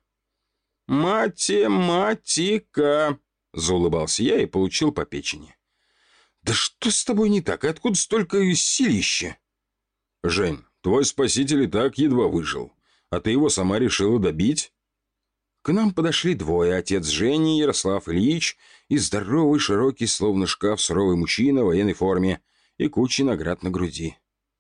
«Математика», — заулыбался я и получил по печени. «Да что с тобой не так? И откуда столько силища?» «Жень, твой спаситель и так едва выжил, а ты его сама решила добить?» К нам подошли двое, отец Жени, Ярослав Ильич, и здоровый, широкий, словно шкаф, суровый мужчина в военной форме и кучей наград на груди.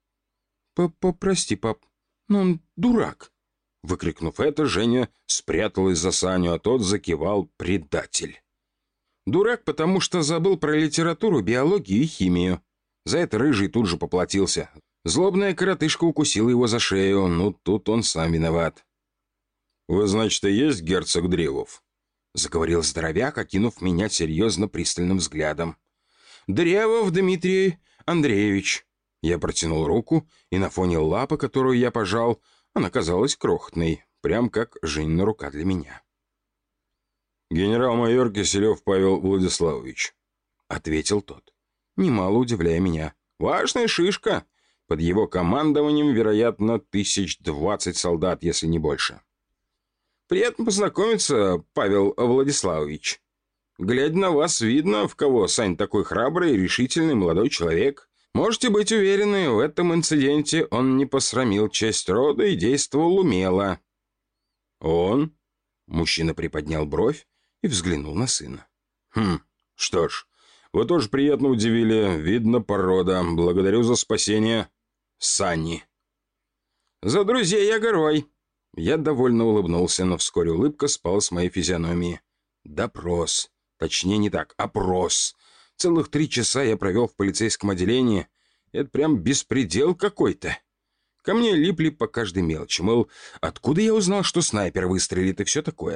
«Прости, пап, но он дурак!» Выкрикнув это, Женя спряталась за Саню, а тот закивал: «предатель». Дурак, потому что забыл про литературу, биологию и химию. За это Рыжий тут же поплатился. Злобная коротышка укусила его за шею, ну тут он сам виноват. «Вы, значит, и есть герцог Древов?» — заговорил здоровяк, окинув меня серьезно пристальным взглядом. «Древов Дмитрий Андреевич». Я протянул руку, и на фоне лапы, которую я пожал, она казалась крохотной, прям как Женина рука для меня. «Генерал-майор Киселев Павел Владиславович», — ответил тот, немало удивляя меня. «Важная шишка. Под его командованием, вероятно, тысяч двадцать солдат, если не больше». «Приятно познакомиться, Павел Владиславович. Глядя на вас, видно, в кого Сань такой храбрый и решительный молодой человек. Можете быть уверены, в этом инциденте он не посрамил честь рода и действовал умело». «Он?» — мужчина приподнял бровь и взглянул на сына. «Хм, что ж, вы тоже приятно удивили. Видно, порода. Благодарю за спасение Сани». «За друзей я горой». Я довольно улыбнулся, но вскоре улыбка спала с моей физиономии. Допрос. Точнее, не так, опрос. Целых три часа я провел в полицейском отделении. Это прям беспредел какой-то. Ко мне липли по каждой мелочи. Мол, откуда я узнал, что снайпер выстрелит и все такое.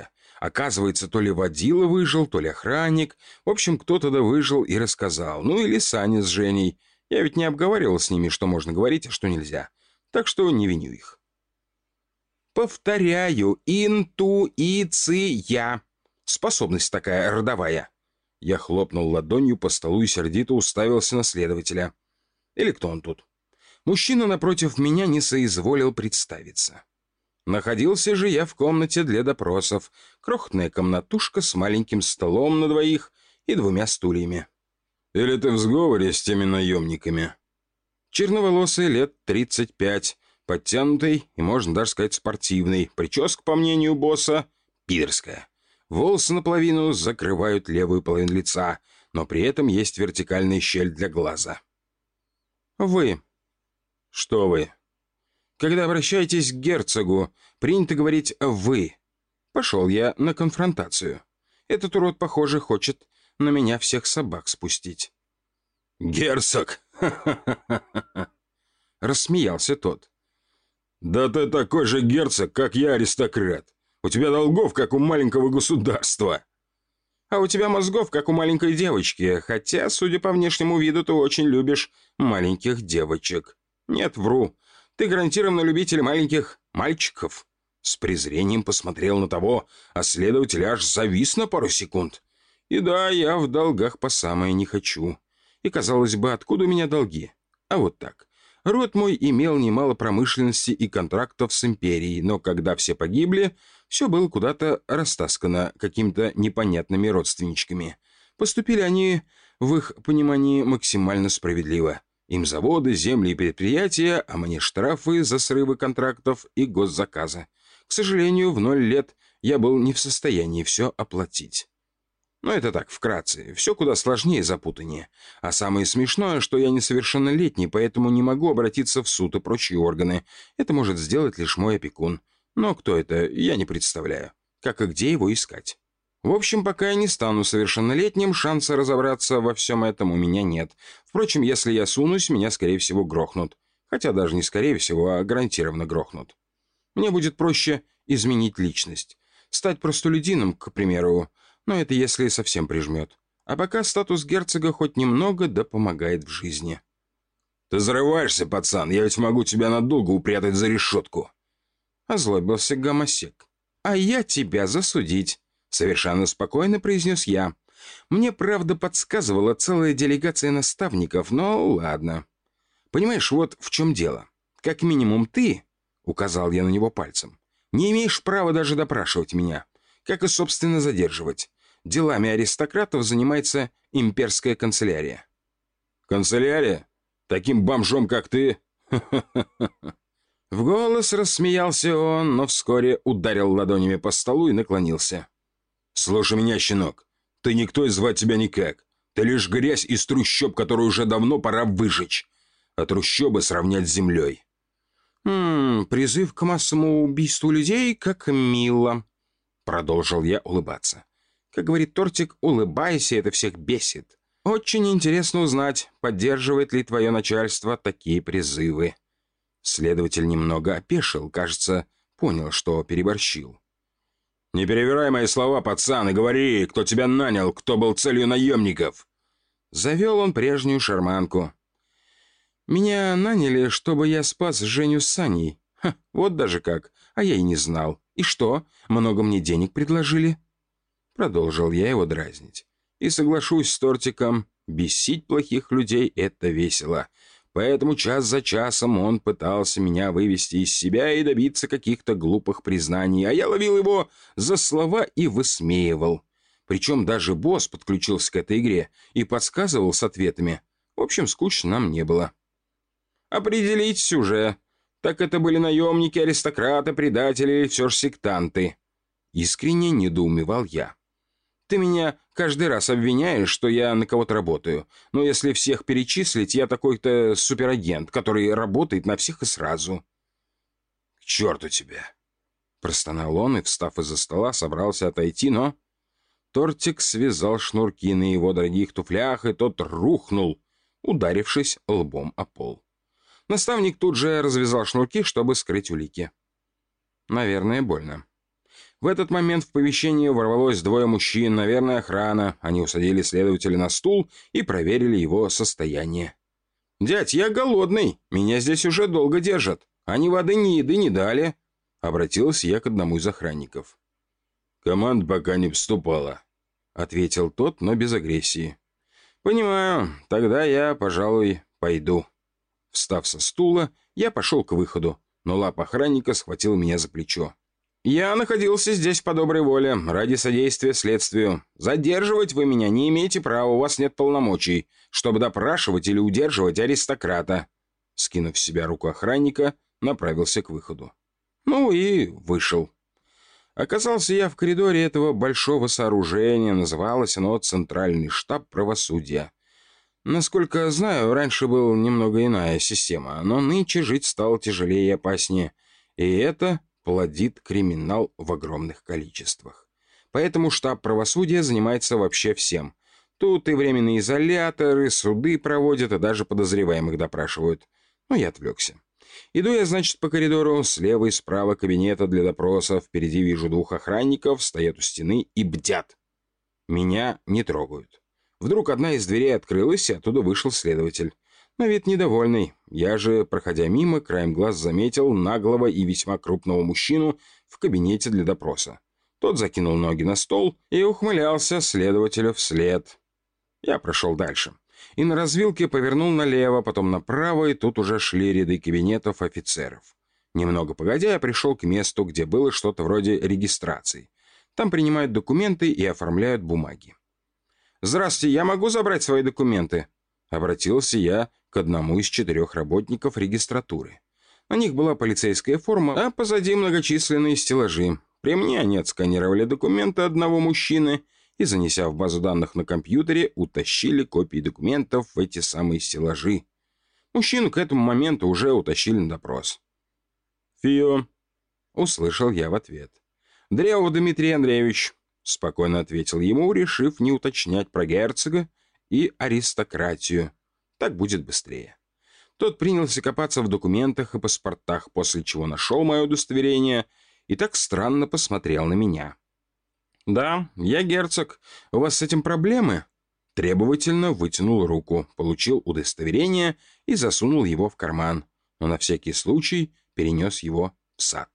Оказывается, то ли водила выжил, то ли охранник. В общем, кто-то да выжил и рассказал. Ну или Саня с Женей. Я ведь не обговаривал с ними, что можно говорить, а что нельзя. Так что не виню их. Повторяю, интуиция. Способность такая родовая. Я хлопнул ладонью по столу и сердито уставился на следователя. Или кто он тут? Мужчина напротив меня не соизволил представиться. Находился же я в комнате для допросов. Крохотная комнатушка с маленьким столом на двоих и двумя стульями. Или ты в сговоре с теми наемниками? Черноволосый, лет тридцать пять, подтянутый и, можно даже сказать, спортивный. Прическа, по мнению босса, пидорская. Волосы наполовину закрывают левую половину лица, но при этом есть вертикальная щель для глаза. Вы. Что вы? Когда обращаетесь к герцогу, принято говорить «вы». Пошел я на конфронтацию. Этот урод, похоже, хочет на меня всех собак спустить. «Герцог!» Рассмеялся тот. «Да ты такой же герцог, как я аристократ. У тебя долгов, как у маленького государства». «А у тебя мозгов, как у маленькой девочки, хотя, судя по внешнему виду, ты очень любишь маленьких девочек». «Нет, вру. Ты гарантированно любитель маленьких мальчиков». С презрением посмотрел на того, а следователь аж завис на пару секунд. И да, я в долгах по самое не хочу. И, казалось бы, откуда у меня долги? А вот так. Род мой имел немало промышленности и контрактов с империей, но когда все погибли, все было куда-то растаскано какими-то непонятными родственничками. Поступили они, в их понимании, максимально справедливо. Им заводы, земли и предприятия, а мне штрафы за срывы контрактов и госзаказы. К сожалению, в ноль лет я был не в состоянии все оплатить. Но это так, вкратце. Все куда сложнее и запутаннее. А самое смешное, что я несовершеннолетний, поэтому не могу обратиться в суд и прочие органы. Это может сделать лишь мой опекун. Но кто это, я не представляю. Как и где его искать. В общем, пока я не стану совершеннолетним, шанса разобраться во всем этом у меня нет. Впрочем, если я сунусь, меня, скорее всего, грохнут. Хотя даже не скорее всего, а гарантированно грохнут. Мне будет проще изменить личность. Стать простолюдином, к примеру. Но это если совсем прижмет. А пока статус герцога хоть немного да помогает в жизни. «Ты зарываешься, пацан, я ведь могу тебя надолго упрятать за решетку». Озлобился гомосек. «А я тебя засудить», — совершенно спокойно произнес я. Мне, правда, подсказывала целая делегация наставников, но ладно. Понимаешь, вот в чем дело. Как минимум ты, — указал я на него пальцем, — не имеешь права даже допрашивать меня, как и, собственно, задерживать. Делами аристократов занимается имперская канцелярия». «Канцелярия? Таким бомжом, как ты?» В голос рассмеялся он, но вскоре ударил ладонями по столу и наклонился. «Слушай меня, щенок, ты никто и звать тебя никак. Ты лишь грязь из трущоб, которую уже давно пора выжечь, а трущобы сравнять с землей». «Хм, призыв к массовому убийству людей как мило», — продолжил я улыбаться. «Как говорит Тортик, улыбайся, это всех бесит. Очень интересно узнать, поддерживает ли твое начальство такие призывы». Следователь немного опешил, кажется, понял, что переборщил. «Не перевирай мои слова, пацан, и говори, кто тебя нанял, кто был целью наемников». Завел он прежнюю шарманку. «Меня наняли, чтобы я спас Женю с Саней. Ха, вот даже как, а я и не знал. И что, много мне денег предложили?» Продолжил я его дразнить. И соглашусь с Тортиком, бесить плохих людей — это весело. Поэтому час за часом он пытался меня вывести из себя и добиться каких-то глупых признаний, а я ловил его за слова и высмеивал. Причем даже босс подключился к этой игре и подсказывал с ответами. В общем, скучно нам не было. «Определитесь уже, так это были наемники, аристократы, предатели или все же сектанты?» Искренне недоумевал я. «Ты меня каждый раз обвиняешь, что я на кого-то работаю. Но если всех перечислить, я такой-то суперагент, который работает на всех и сразу». «К черту тебя!» Простонал он и, встав из-за стола, собрался отойти, но... Тортик связал шнурки на его дорогих туфлях, и тот рухнул, ударившись лбом о пол. Наставник тут же развязал шнурки, чтобы скрыть улики. Наверное, больно. В этот момент в помещение ворвалось двое мужчин, наверное, охрана. Они усадили следователя на стул и проверили его состояние. «Дядь, я голодный. Меня здесь уже долго держат. Они воды ни еды не дали». Обратился я к одному из охранников. «Команда пока не вступала», — ответил тот, но без агрессии. «Понимаю. Тогда я, пожалуй, пойду». Встав со стула, я пошел к выходу, но лапа охранника схватила меня за плечо. «Я находился здесь по доброй воле, ради содействия следствию. Задерживать вы меня не имеете права, у вас нет полномочий, чтобы допрашивать или удерживать аристократа». Скинув с себя руку охранника, направился к выходу. Ну и вышел. Оказался я в коридоре этого большого сооружения, называлось оно «Центральный штаб правосудия». Насколько знаю, раньше была немного иная система, но нынче жить стало тяжелее и опаснее. И это плодит криминал в огромных количествах. Поэтому штаб правосудия занимается вообще всем. Тут и временные изоляторы, суды проводят, и даже подозреваемых допрашивают. Но я отвлекся. Иду я, значит, по коридору, слева и справа кабинета для допросов. Впереди вижу двух охранников, стоят у стены и бдят. Меня не трогают. Вдруг одна из дверей открылась, и оттуда вышел следователь. На вид недовольный. Я же, проходя мимо, краем глаз заметил наглого и весьма крупного мужчину в кабинете для допроса. Тот закинул ноги на стол и ухмылялся следователю вслед. Я прошел дальше. И на развилке повернул налево, потом направо, и тут уже шли ряды кабинетов офицеров. Немного погодя, я пришел к месту, где было что-то вроде регистрации. Там принимают документы и оформляют бумаги. «Здравствуйте, я могу забрать свои документы?» Обратился я к одному из четырех работников регистратуры. На них была полицейская форма, а позади многочисленные стеллажи. При мне они отсканировали документы одного мужчины и, занеся в базу данных на компьютере, утащили копии документов в эти самые стеллажи. Мужчину к этому моменту уже утащили на допрос. «Фио», — услышал я в ответ. «Древов Дмитрий Андреевич», — спокойно ответил ему, решив не уточнять про герцога и аристократию. Так будет быстрее. Тот принялся копаться в документах и паспортах, после чего нашел мое удостоверение и так странно посмотрел на меня. «Да, я герцог. У вас с этим проблемы?» Требовательно вытянул руку, получил удостоверение и засунул его в карман, но на всякий случай перенес его в сад.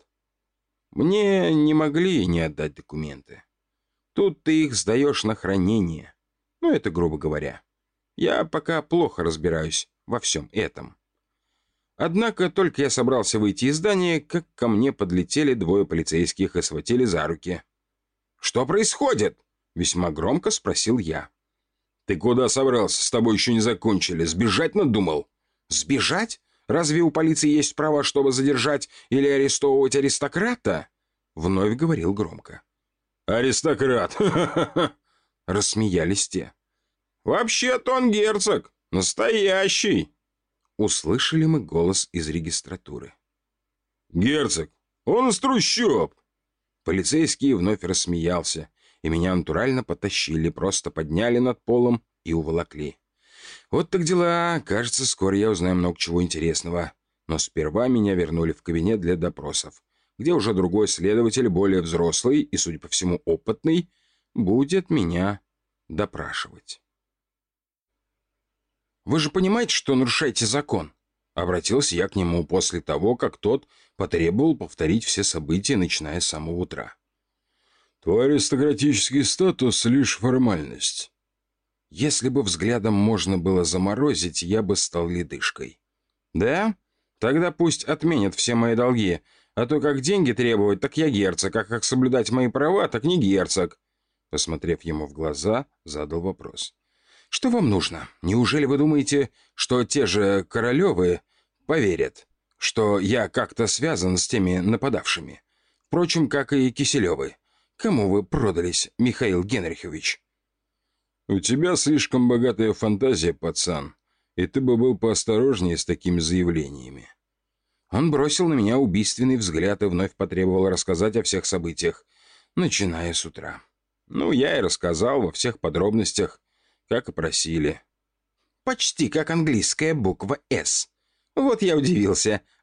Мне не могли не отдать документы. Тут ты их сдаешь на хранение. Ну, это грубо говоря. Я пока плохо разбираюсь во всем этом. Однако только я собрался выйти из здания, как ко мне подлетели двое полицейских и схватили за руки. «Что происходит?» — весьма громко спросил я. «Ты куда собрался? С тобой еще не закончили. Сбежать надумал?» «Сбежать? Разве у полиции есть право, чтобы задержать или арестовывать аристократа?» Вновь говорил громко. «Аристократ! Ха-ха-ха!» — рассмеялись те. «Вообще-то он герцог! Настоящий!» Услышали мы голос из регистратуры. «Герцог! Он из трущоб!» Полицейский вновь рассмеялся, и меня натурально потащили, просто подняли над полом и уволокли. Вот так дела. Кажется, скоро я узнаю много чего интересного. Но сперва меня вернули в кабинет для допросов, где уже другой следователь, более взрослый и, судя по всему, опытный, будет меня допрашивать. «Вы же понимаете, что нарушаете закон?» Обратился я к нему после того, как тот потребовал повторить все события, начиная с самого утра. «Твой аристократический статус — лишь формальность. Если бы взглядом можно было заморозить, я бы стал ледышкой». «Да? Тогда пусть отменят все мои долги, а то как деньги требовать, так я герцог, а как соблюдать мои права, так не герцог». Посмотрев ему в глаза, задал вопрос. «Что вам нужно? Неужели вы думаете, что те же Королевы поверят, что я как-то связан с теми нападавшими? Впрочем, как и Киселевы. Кому вы продались, Михаил Генрихович?» «У тебя слишком богатая фантазия, пацан, и ты бы был поосторожнее с такими заявлениями». Он бросил на меня убийственный взгляд и вновь потребовал рассказать о всех событиях, начиная с утра. Ну, я и рассказал во всех подробностях, как и просили. «Почти как английская буква «С». Вот я удивился.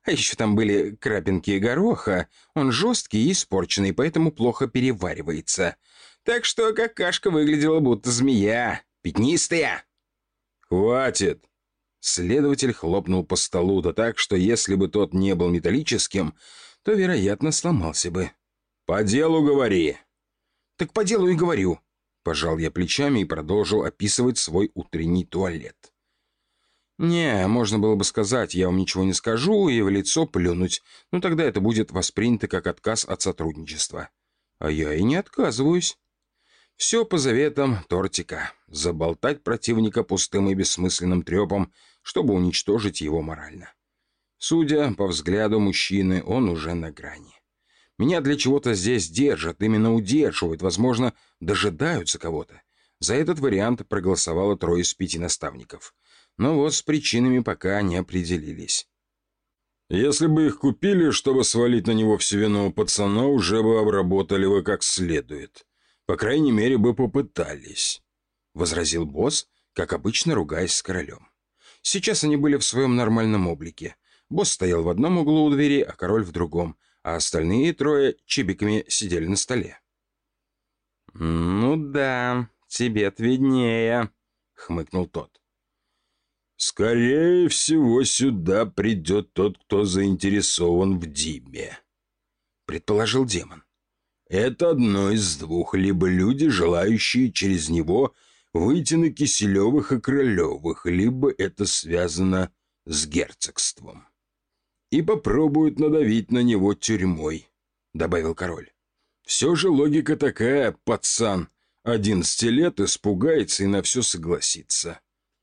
А еще там были крапинки гороха. Он жесткий и испорченный, поэтому плохо переваривается. Так что какашка выглядела будто змея. Пятнистая. «Хватит!» Следователь хлопнул по столу, да так, что если бы тот не был металлическим, то, вероятно, сломался бы. «По делу говори!» «Так по делу и говорю!» Пожал я плечами и продолжил описывать свой утренний туалет. «Не, можно было бы сказать, я вам ничего не скажу и в лицо плюнуть, но тогда это будет воспринято как отказ от сотрудничества. А я и не отказываюсь. Все по заветам тортика. Заболтать противника пустым и бессмысленным трепом, чтобы уничтожить его морально. Судя по взгляду мужчины, он уже на грани. Меня для чего-то здесь держат, именно удерживают, возможно, дожидаются кого-то. За этот вариант проголосовало трое из пяти наставников. Но вот с причинами пока не определились. Если бы их купили, чтобы свалить на него всю вину, пацана уже бы обработали бы как следует. По крайней мере, бы попытались», — возразил босс, как обычно ругаясь с королем. Сейчас они были в своем нормальном облике. Босс стоял в одном углу у двери, а король в другом, а остальные трое чибиками сидели на столе. «Ну да, тебе-то виднее», — хмыкнул тот. «Скорее всего, сюда придет тот, кто заинтересован в Диме», — предположил демон. «Это одно из двух, либо люди, желающие через него выйти на Киселевых и Королевых, либо это связано с герцогством. И попробуют надавить на него тюрьмой», — добавил король. «Все же логика такая, пацан, одиннадцати лет испугается и на все согласится».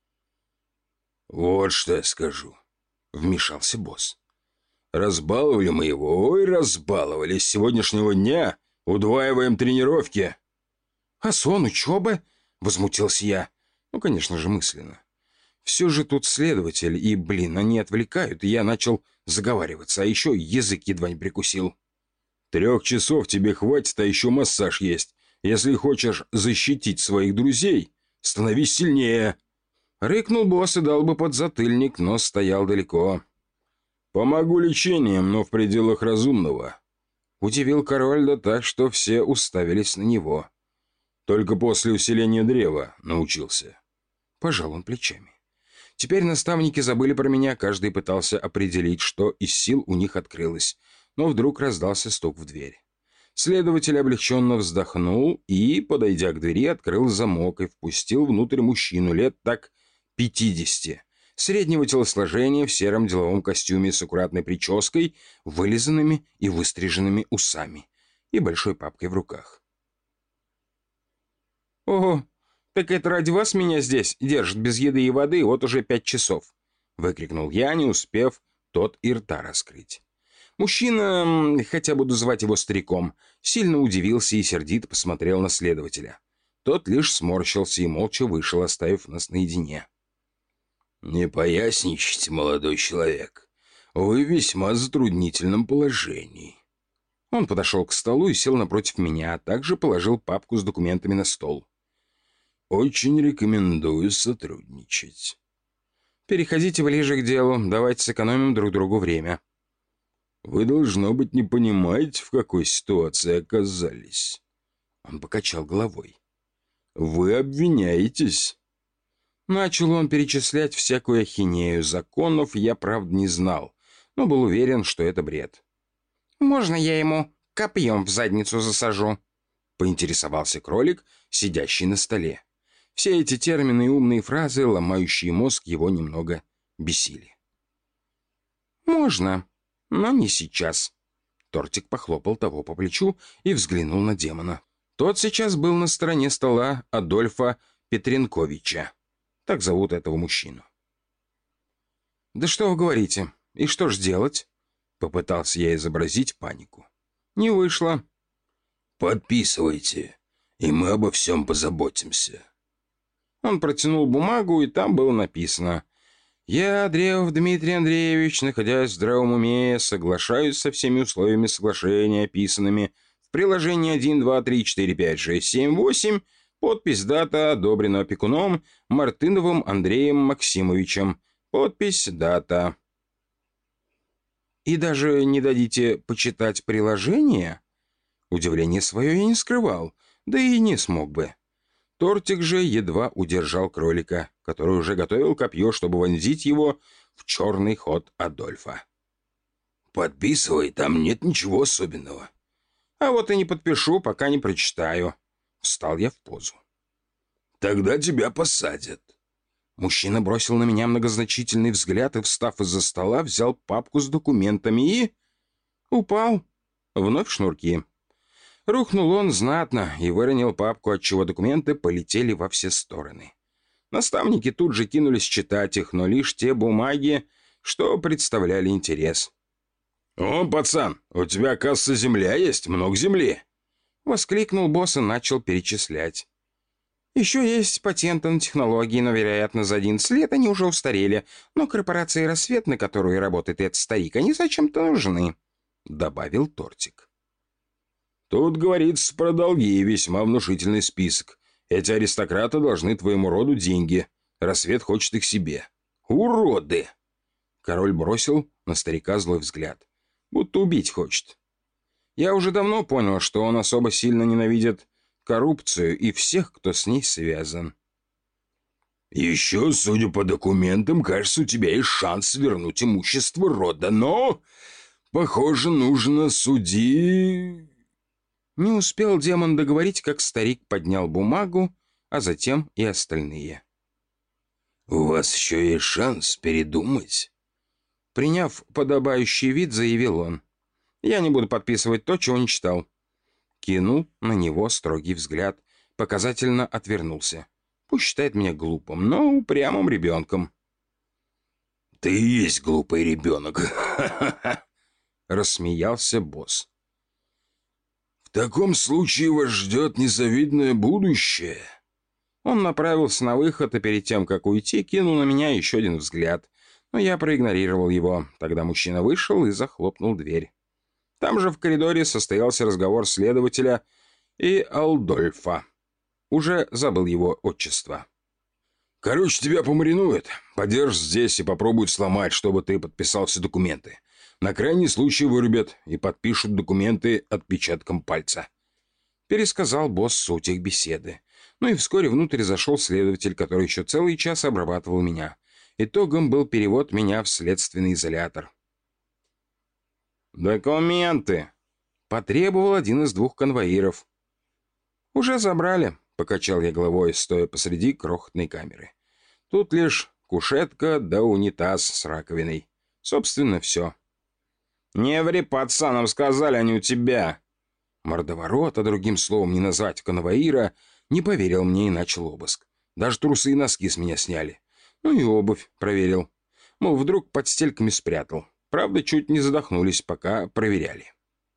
«Вот что я скажу», — вмешался босс. «Разбаловали мы его, ой, разбаловали. С сегодняшнего дня удваиваем тренировки». «А сон, учеба?» — возмутился я. Ну, конечно же, мысленно. Все же тут следователь, и, блин, они отвлекают, и я начал заговариваться, а еще язык едва не прикусил. «Трех часов тебе хватит, а еще массаж есть. Если хочешь защитить своих друзей, становись сильнее». Рыкнул босс и дал бы подзатыльник, но стоял далеко. «Помогу лечением, но в пределах разумного», — удивил король, да так, что все уставились на него. «Только после усиления древа научился». Пожал он плечами. Теперь наставники забыли про меня, каждый пытался определить, что из сил у них открылось, но вдруг раздался стук в дверь. Следователь облегченно вздохнул и, подойдя к двери, открыл замок и впустил внутрь мужчину лет так пятидесяти, среднего телосложения в сером деловом костюме с аккуратной прической, вылизанными и выстриженными усами и большой папкой в руках. «Ого, так это ради вас меня здесь держат без еды и воды вот уже пять часов!» — выкрикнул я, не успев тот и рта раскрыть. Мужчина, хотя буду звать его стариком, сильно удивился и сердито посмотрел на следователя. Тот лишь сморщился и молча вышел, оставив нас наедине. «Не поясничайте, молодой человек. Вы в весьма затруднительном положении». Он подошел к столу и сел напротив меня, а также положил папку с документами на стол. «Очень рекомендую сотрудничать». «Переходите ближе к делу, давайте сэкономим друг другу время». «Вы, должно быть, не понимаете, в какой ситуации оказались». Он покачал головой. «Вы обвиняетесь». Начал он перечислять всякую ахинею. Законов я, правда, не знал, но был уверен, что это бред. «Можно я ему копьем в задницу засажу?» — поинтересовался кролик, сидящий на столе. Все эти термины и умные фразы, ломающие мозг, его немного бесили. «Можно, но не сейчас». Тортик похлопал того по плечу и взглянул на демона. Тот сейчас был на стороне стола Адольфа Петренковича. Так зовут этого мужчину. «Да что вы говорите? И что ж делать?» Попытался я изобразить панику. Не вышло. «Подписывайте, и мы обо всем позаботимся». Он протянул бумагу, и там было написано: «Я, Андреев Дмитрий Андреевич, находясь в здравом уме, соглашаюсь со всеми условиями соглашения, описанными в приложении один, два, три, четыре, пять, шесть, семь, восемь. Подпись, дата, одобрено опекуном Мартыновым Андреем Максимовичем. Подпись, дата». И даже не дадите почитать приложение? Удивление свое я не скрывал, да и не смог бы. Тортик же едва удержал кролика, который уже готовил копье, чтобы вонзить его в черный ход Адольфа. «Подписывай, там нет ничего особенного». «А вот и не подпишу, пока не прочитаю». Встал я в позу. «Тогда тебя посадят». Мужчина бросил на меня многозначительный взгляд и, встав из-за стола, взял папку с документами и... упал. Вновь шнурки. Рухнул он знатно и выронил папку, отчего документы полетели во все стороны. Наставники тут же кинулись читать их, но лишь те бумаги, что представляли интерес. «О, пацан, у тебя, оказывается, земля есть, много земли!» Воскликнул босс и начал перечислять. Еще есть патенты на технологии, но, вероятно, за одиннадцать лет они уже устарели. Но корпорации «Рассвет», на которую работает этот старик, они зачем-то нужны», — добавил Тортик. «Тут говорится про долги и весьма внушительный список. Эти аристократы должны твоему роду деньги. Рассвет хочет их себе. Уроды!» Король бросил на старика злой взгляд, будто убить хочет. Я уже давно понял, что он особо сильно ненавидит коррупцию и всех, кто с ней связан. «Еще, судя по документам, кажется, у тебя есть шанс вернуть имущество рода, но, похоже, нужно суди...» Не успел демон договорить, как старик поднял бумагу, а затем и остальные. «У вас еще есть шанс передумать», — приняв подобающий вид, заявил он. «Я не буду подписывать то, чего не читал». Кинул на него строгий взгляд, показательно отвернулся. Пусть считает меня глупым, но упрямым ребенком. «Ты и есть глупый ребенок», — рассмеялся босс. «В таком случае вас ждет незавидное будущее». Он направился на выход, и перед тем, как уйти, кинул на меня еще один взгляд. Но я проигнорировал его. Тогда мужчина вышел и захлопнул дверь. Там же в коридоре состоялся разговор следователя и Алдольфа. Уже забыл его отчество. «Короче, тебя помаринуют, подержат здесь и попробуют сломать, чтобы ты подписал все документы. На крайний случай вырубят и подпишут документы отпечатком пальца», — пересказал босс суть их беседы. Ну и вскоре внутрь зашел следователь, который еще целый час обрабатывал меня. Итогом был перевод меня в следственный изолятор. «Документы!» — потребовал один из двух конвоиров. «Уже забрали», — покачал я головой, стоя посреди крохотной камеры. «Тут лишь кушетка да унитаз с раковиной. Собственно, все». «Не ври, пацанам, сказали они у тебя!» Мордоворот, а другим словом не назвать конвоира, не поверил мне и начал обыск. Даже трусы и носки с меня сняли. Ну и обувь проверил. Мол, вдруг под стельками спрятал. Правда, чуть не задохнулись, пока проверяли.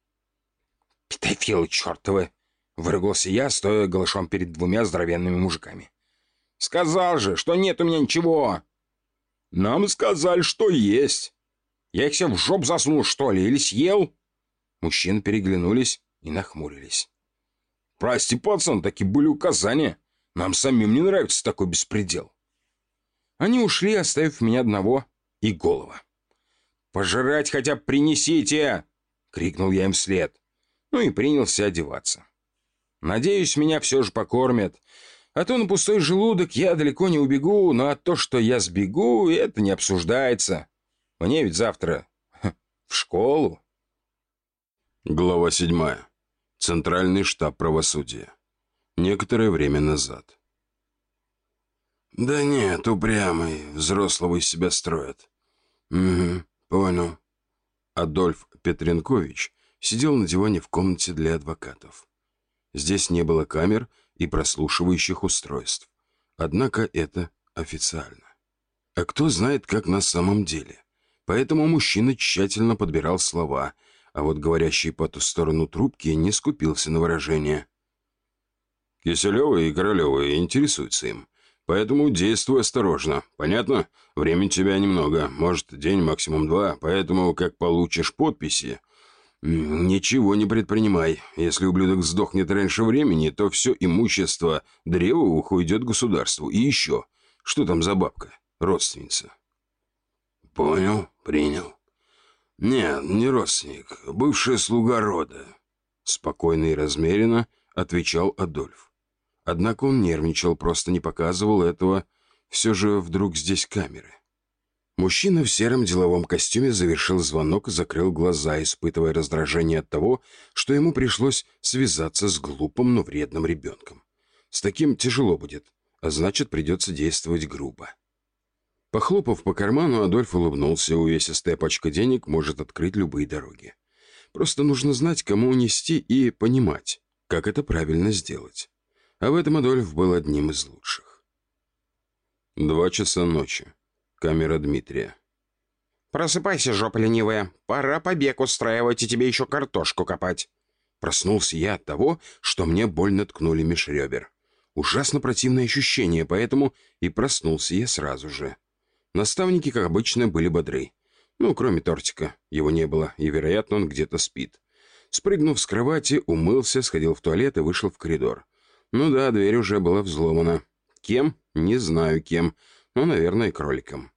«Педофилы чертовы!» — выругался я, стоя голышом перед двумя здоровенными мужиками. «Сказал же, что нет у меня ничего!» «Нам сказали, что есть!» «Я их себе в жопу засунул, что ли, или съел?» Мужчины переглянулись и нахмурились. «Прости, пацан, такие были указания. Нам самим не нравится такой беспредел». Они ушли, оставив меня одного и голова. «Пожрать хотя бы принесите!» — крикнул я им вслед. Ну и принялся одеваться. Надеюсь, меня все же покормят. А то на пустой желудок я далеко не убегу, но а то, что я сбегу, это не обсуждается. Мне ведь завтра в школу. Глава седьмая. Центральный штаб правосудия. Некоторое время назад. «Да нет, упрямый, взрослого из себя строят». «Угу, понял». Адольф Петренкович сидел на диване в комнате для адвокатов. Здесь не было камер и прослушивающих устройств. Однако это официально. А кто знает, как на самом деле. Поэтому мужчина тщательно подбирал слова, а вот говорящий по ту сторону трубки не скупился на выражение. «Киселева и Королева интересуются им. Поэтому действуй осторожно. Понятно? Времени у тебя немного. Может, день, максимум два. Поэтому, как получишь подписи, ничего не предпринимай. Если ублюдок сдохнет раньше времени, то все имущество Древовых уйдет государству. И еще. Что там за бабка? Родственница». «Понял, принял. «Нет, не родственник, бывшая слуга рода», — спокойно и размеренно отвечал Адольф. Однако он нервничал, просто не показывал этого. Все же вдруг здесь камеры. Мужчина в сером деловом костюме завершил звонок и закрыл глаза, испытывая раздражение от того, что ему пришлось связаться с глупым, но вредным ребенком. С таким тяжело будет, а значит, придется действовать грубо. Похлопав по карману, Адольф улыбнулся. Увесистая пачка денег может открыть любые дороги. Просто нужно знать, кому унести, и понимать, как это правильно сделать. А в этом Адольф был одним из лучших. Два часа ночи. Камера Дмитрия. «Просыпайся, жопа ленивая. Пора побег устраивать и тебе еще картошку копать». Проснулся я от того, что мне больно ткнули меж ребер. Ужасно противное ощущение, поэтому и проснулся я сразу же. Наставники, как обычно, были бодры. Ну, кроме тортика. Его не было, и, вероятно, он где-то спит. Спрыгнув с кровати, умылся, сходил в туалет и вышел в коридор. Ну да, дверь уже была взломана. Кем? Не знаю кем. Но, наверное, кроликом.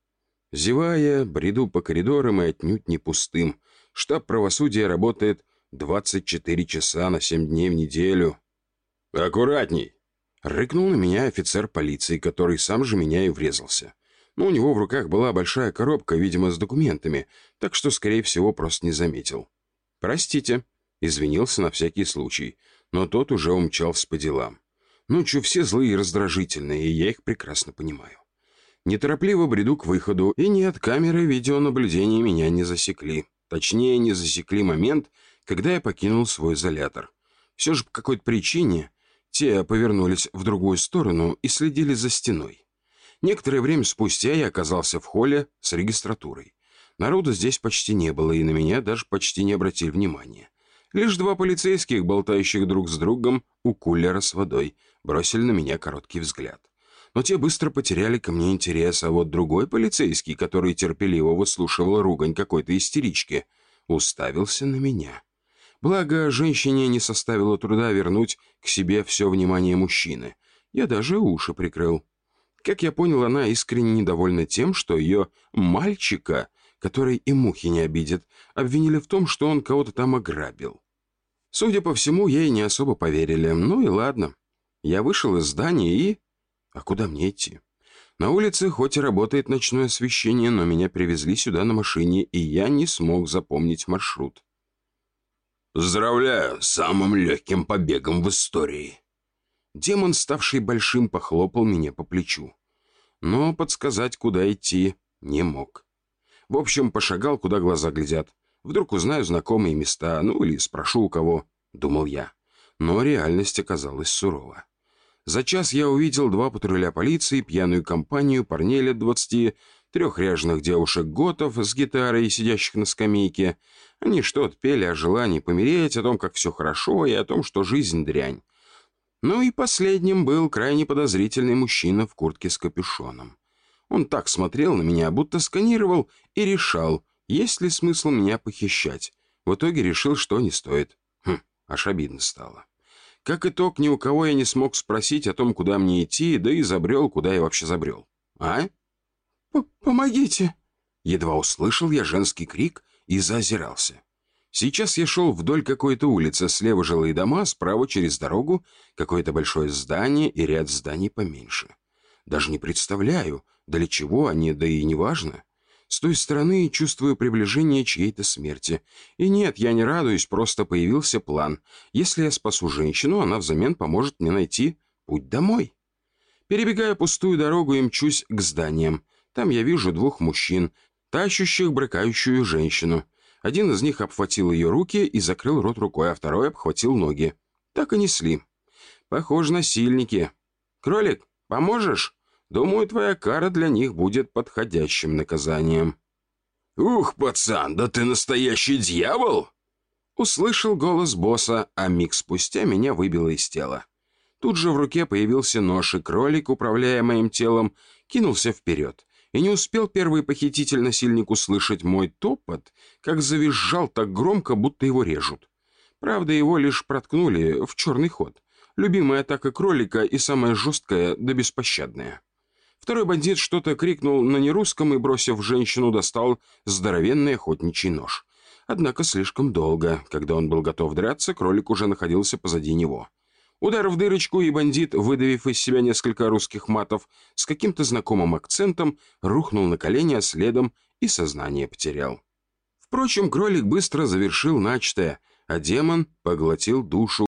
Зевая, бреду по коридорам и отнюдь не пустым. Штаб правосудия работает двадцать четыре часа на семь дней в неделю. «Аккуратней!» — рыкнул на меня офицер полиции, который сам же меня и врезался. Но у него в руках была большая коробка, видимо, с документами, так что, скорее всего, просто не заметил. «Простите», — извинился на всякий случай, но тот уже умчался по делам. Ночью все злые и раздражительные, и я их прекрасно понимаю. Неторопливо бреду к выходу, и нет, камеры видеонаблюдения меня не засекли. Точнее, не засекли момент, когда я покинул свой изолятор. Все же по какой-то причине те повернулись в другую сторону и следили за стеной. Некоторое время спустя я оказался в холле с регистратурой. Народу здесь почти не было, и на меня даже почти не обратили внимания. Лишь два полицейских, болтающих друг с другом у кулера с водой, бросили на меня короткий взгляд. Но те быстро потеряли ко мне интерес, а вот другой полицейский, который терпеливо выслушивал ругань какой-то истерички, уставился на меня. Благо, женщине не составило труда вернуть к себе все внимание мужчины. Я даже уши прикрыл. Как я понял, она искренне недовольна тем, что ее мальчика, который и мухи не обидит, обвинили в том, что он кого-то там ограбил. Судя по всему, ей не особо поверили. Ну и ладно. Я вышел из здания и... А куда мне идти? На улице хоть и работает ночное освещение, но меня привезли сюда на машине, и я не смог запомнить маршрут. «Поздравляю с самым легким побегом в истории». Демон, ставший большим, похлопал меня по плечу. Но подсказать, куда идти, не мог. В общем, пошагал, куда глаза глядят. Вдруг узнаю знакомые места, ну или спрошу у кого, думал я. Но реальность оказалась сурова. За час я увидел два патруля полиции, пьяную компанию парней лет двадцати, трех ряженых девушек-готов с гитарой, сидящих на скамейке. Они что-то пели о желании помереть, о том, как все хорошо, и о том, что жизнь дрянь. Ну и последним был крайне подозрительный мужчина в куртке с капюшоном. Он так смотрел на меня, будто сканировал и решал, есть ли смысл меня похищать. В итоге решил, что не стоит. Хм, аж обидно стало. Как итог, ни у кого я не смог спросить о том, куда мне идти, да и забрел, куда я вообще забрел. А? «Помогите!» Едва услышал я женский крик и заозирался. Сейчас я шел вдоль какой-то улицы, слева жилые дома, справа через дорогу какое-то большое здание и ряд зданий поменьше. Даже не представляю, для чего они, да и неважно. С той стороны чувствую приближение чьей-то смерти. И нет, я не радуюсь, просто появился план. Если я спасу женщину, она взамен поможет мне найти путь домой. Перебегая пустую дорогу и мчусь к зданиям. Там я вижу двух мужчин, тащущих брыкающую женщину. Один из них обхватил ее руки и закрыл рот рукой, а второй обхватил ноги. Так и несли. Похоже, насильники. «Кролик, поможешь? Думаю, твоя кара для них будет подходящим наказанием». «Ух, пацан, да ты настоящий дьявол!» Услышал голос босса, а миг спустя меня выбило из тела. Тут же в руке появился нож, и кролик, управляя моим телом, кинулся вперед. И не успел первый похититель-насильник услышать мой топот, как завизжал так громко, будто его режут. Правда, его лишь проткнули в черный ход. Любимая атака кролика и самая жесткая да беспощадная. Второй бандит что-то крикнул на нерусском и, бросив женщину, достал здоровенный охотничий нож. Однако слишком долго. Когда он был готов драться, кролик уже находился позади него. Удар в дырочку, и бандит, выдавив из себя несколько русских матов, с каким-то знакомым акцентом рухнул на колени, а следом и сознание потерял. Впрочем, кролик быстро завершил начатое, а демон поглотил душу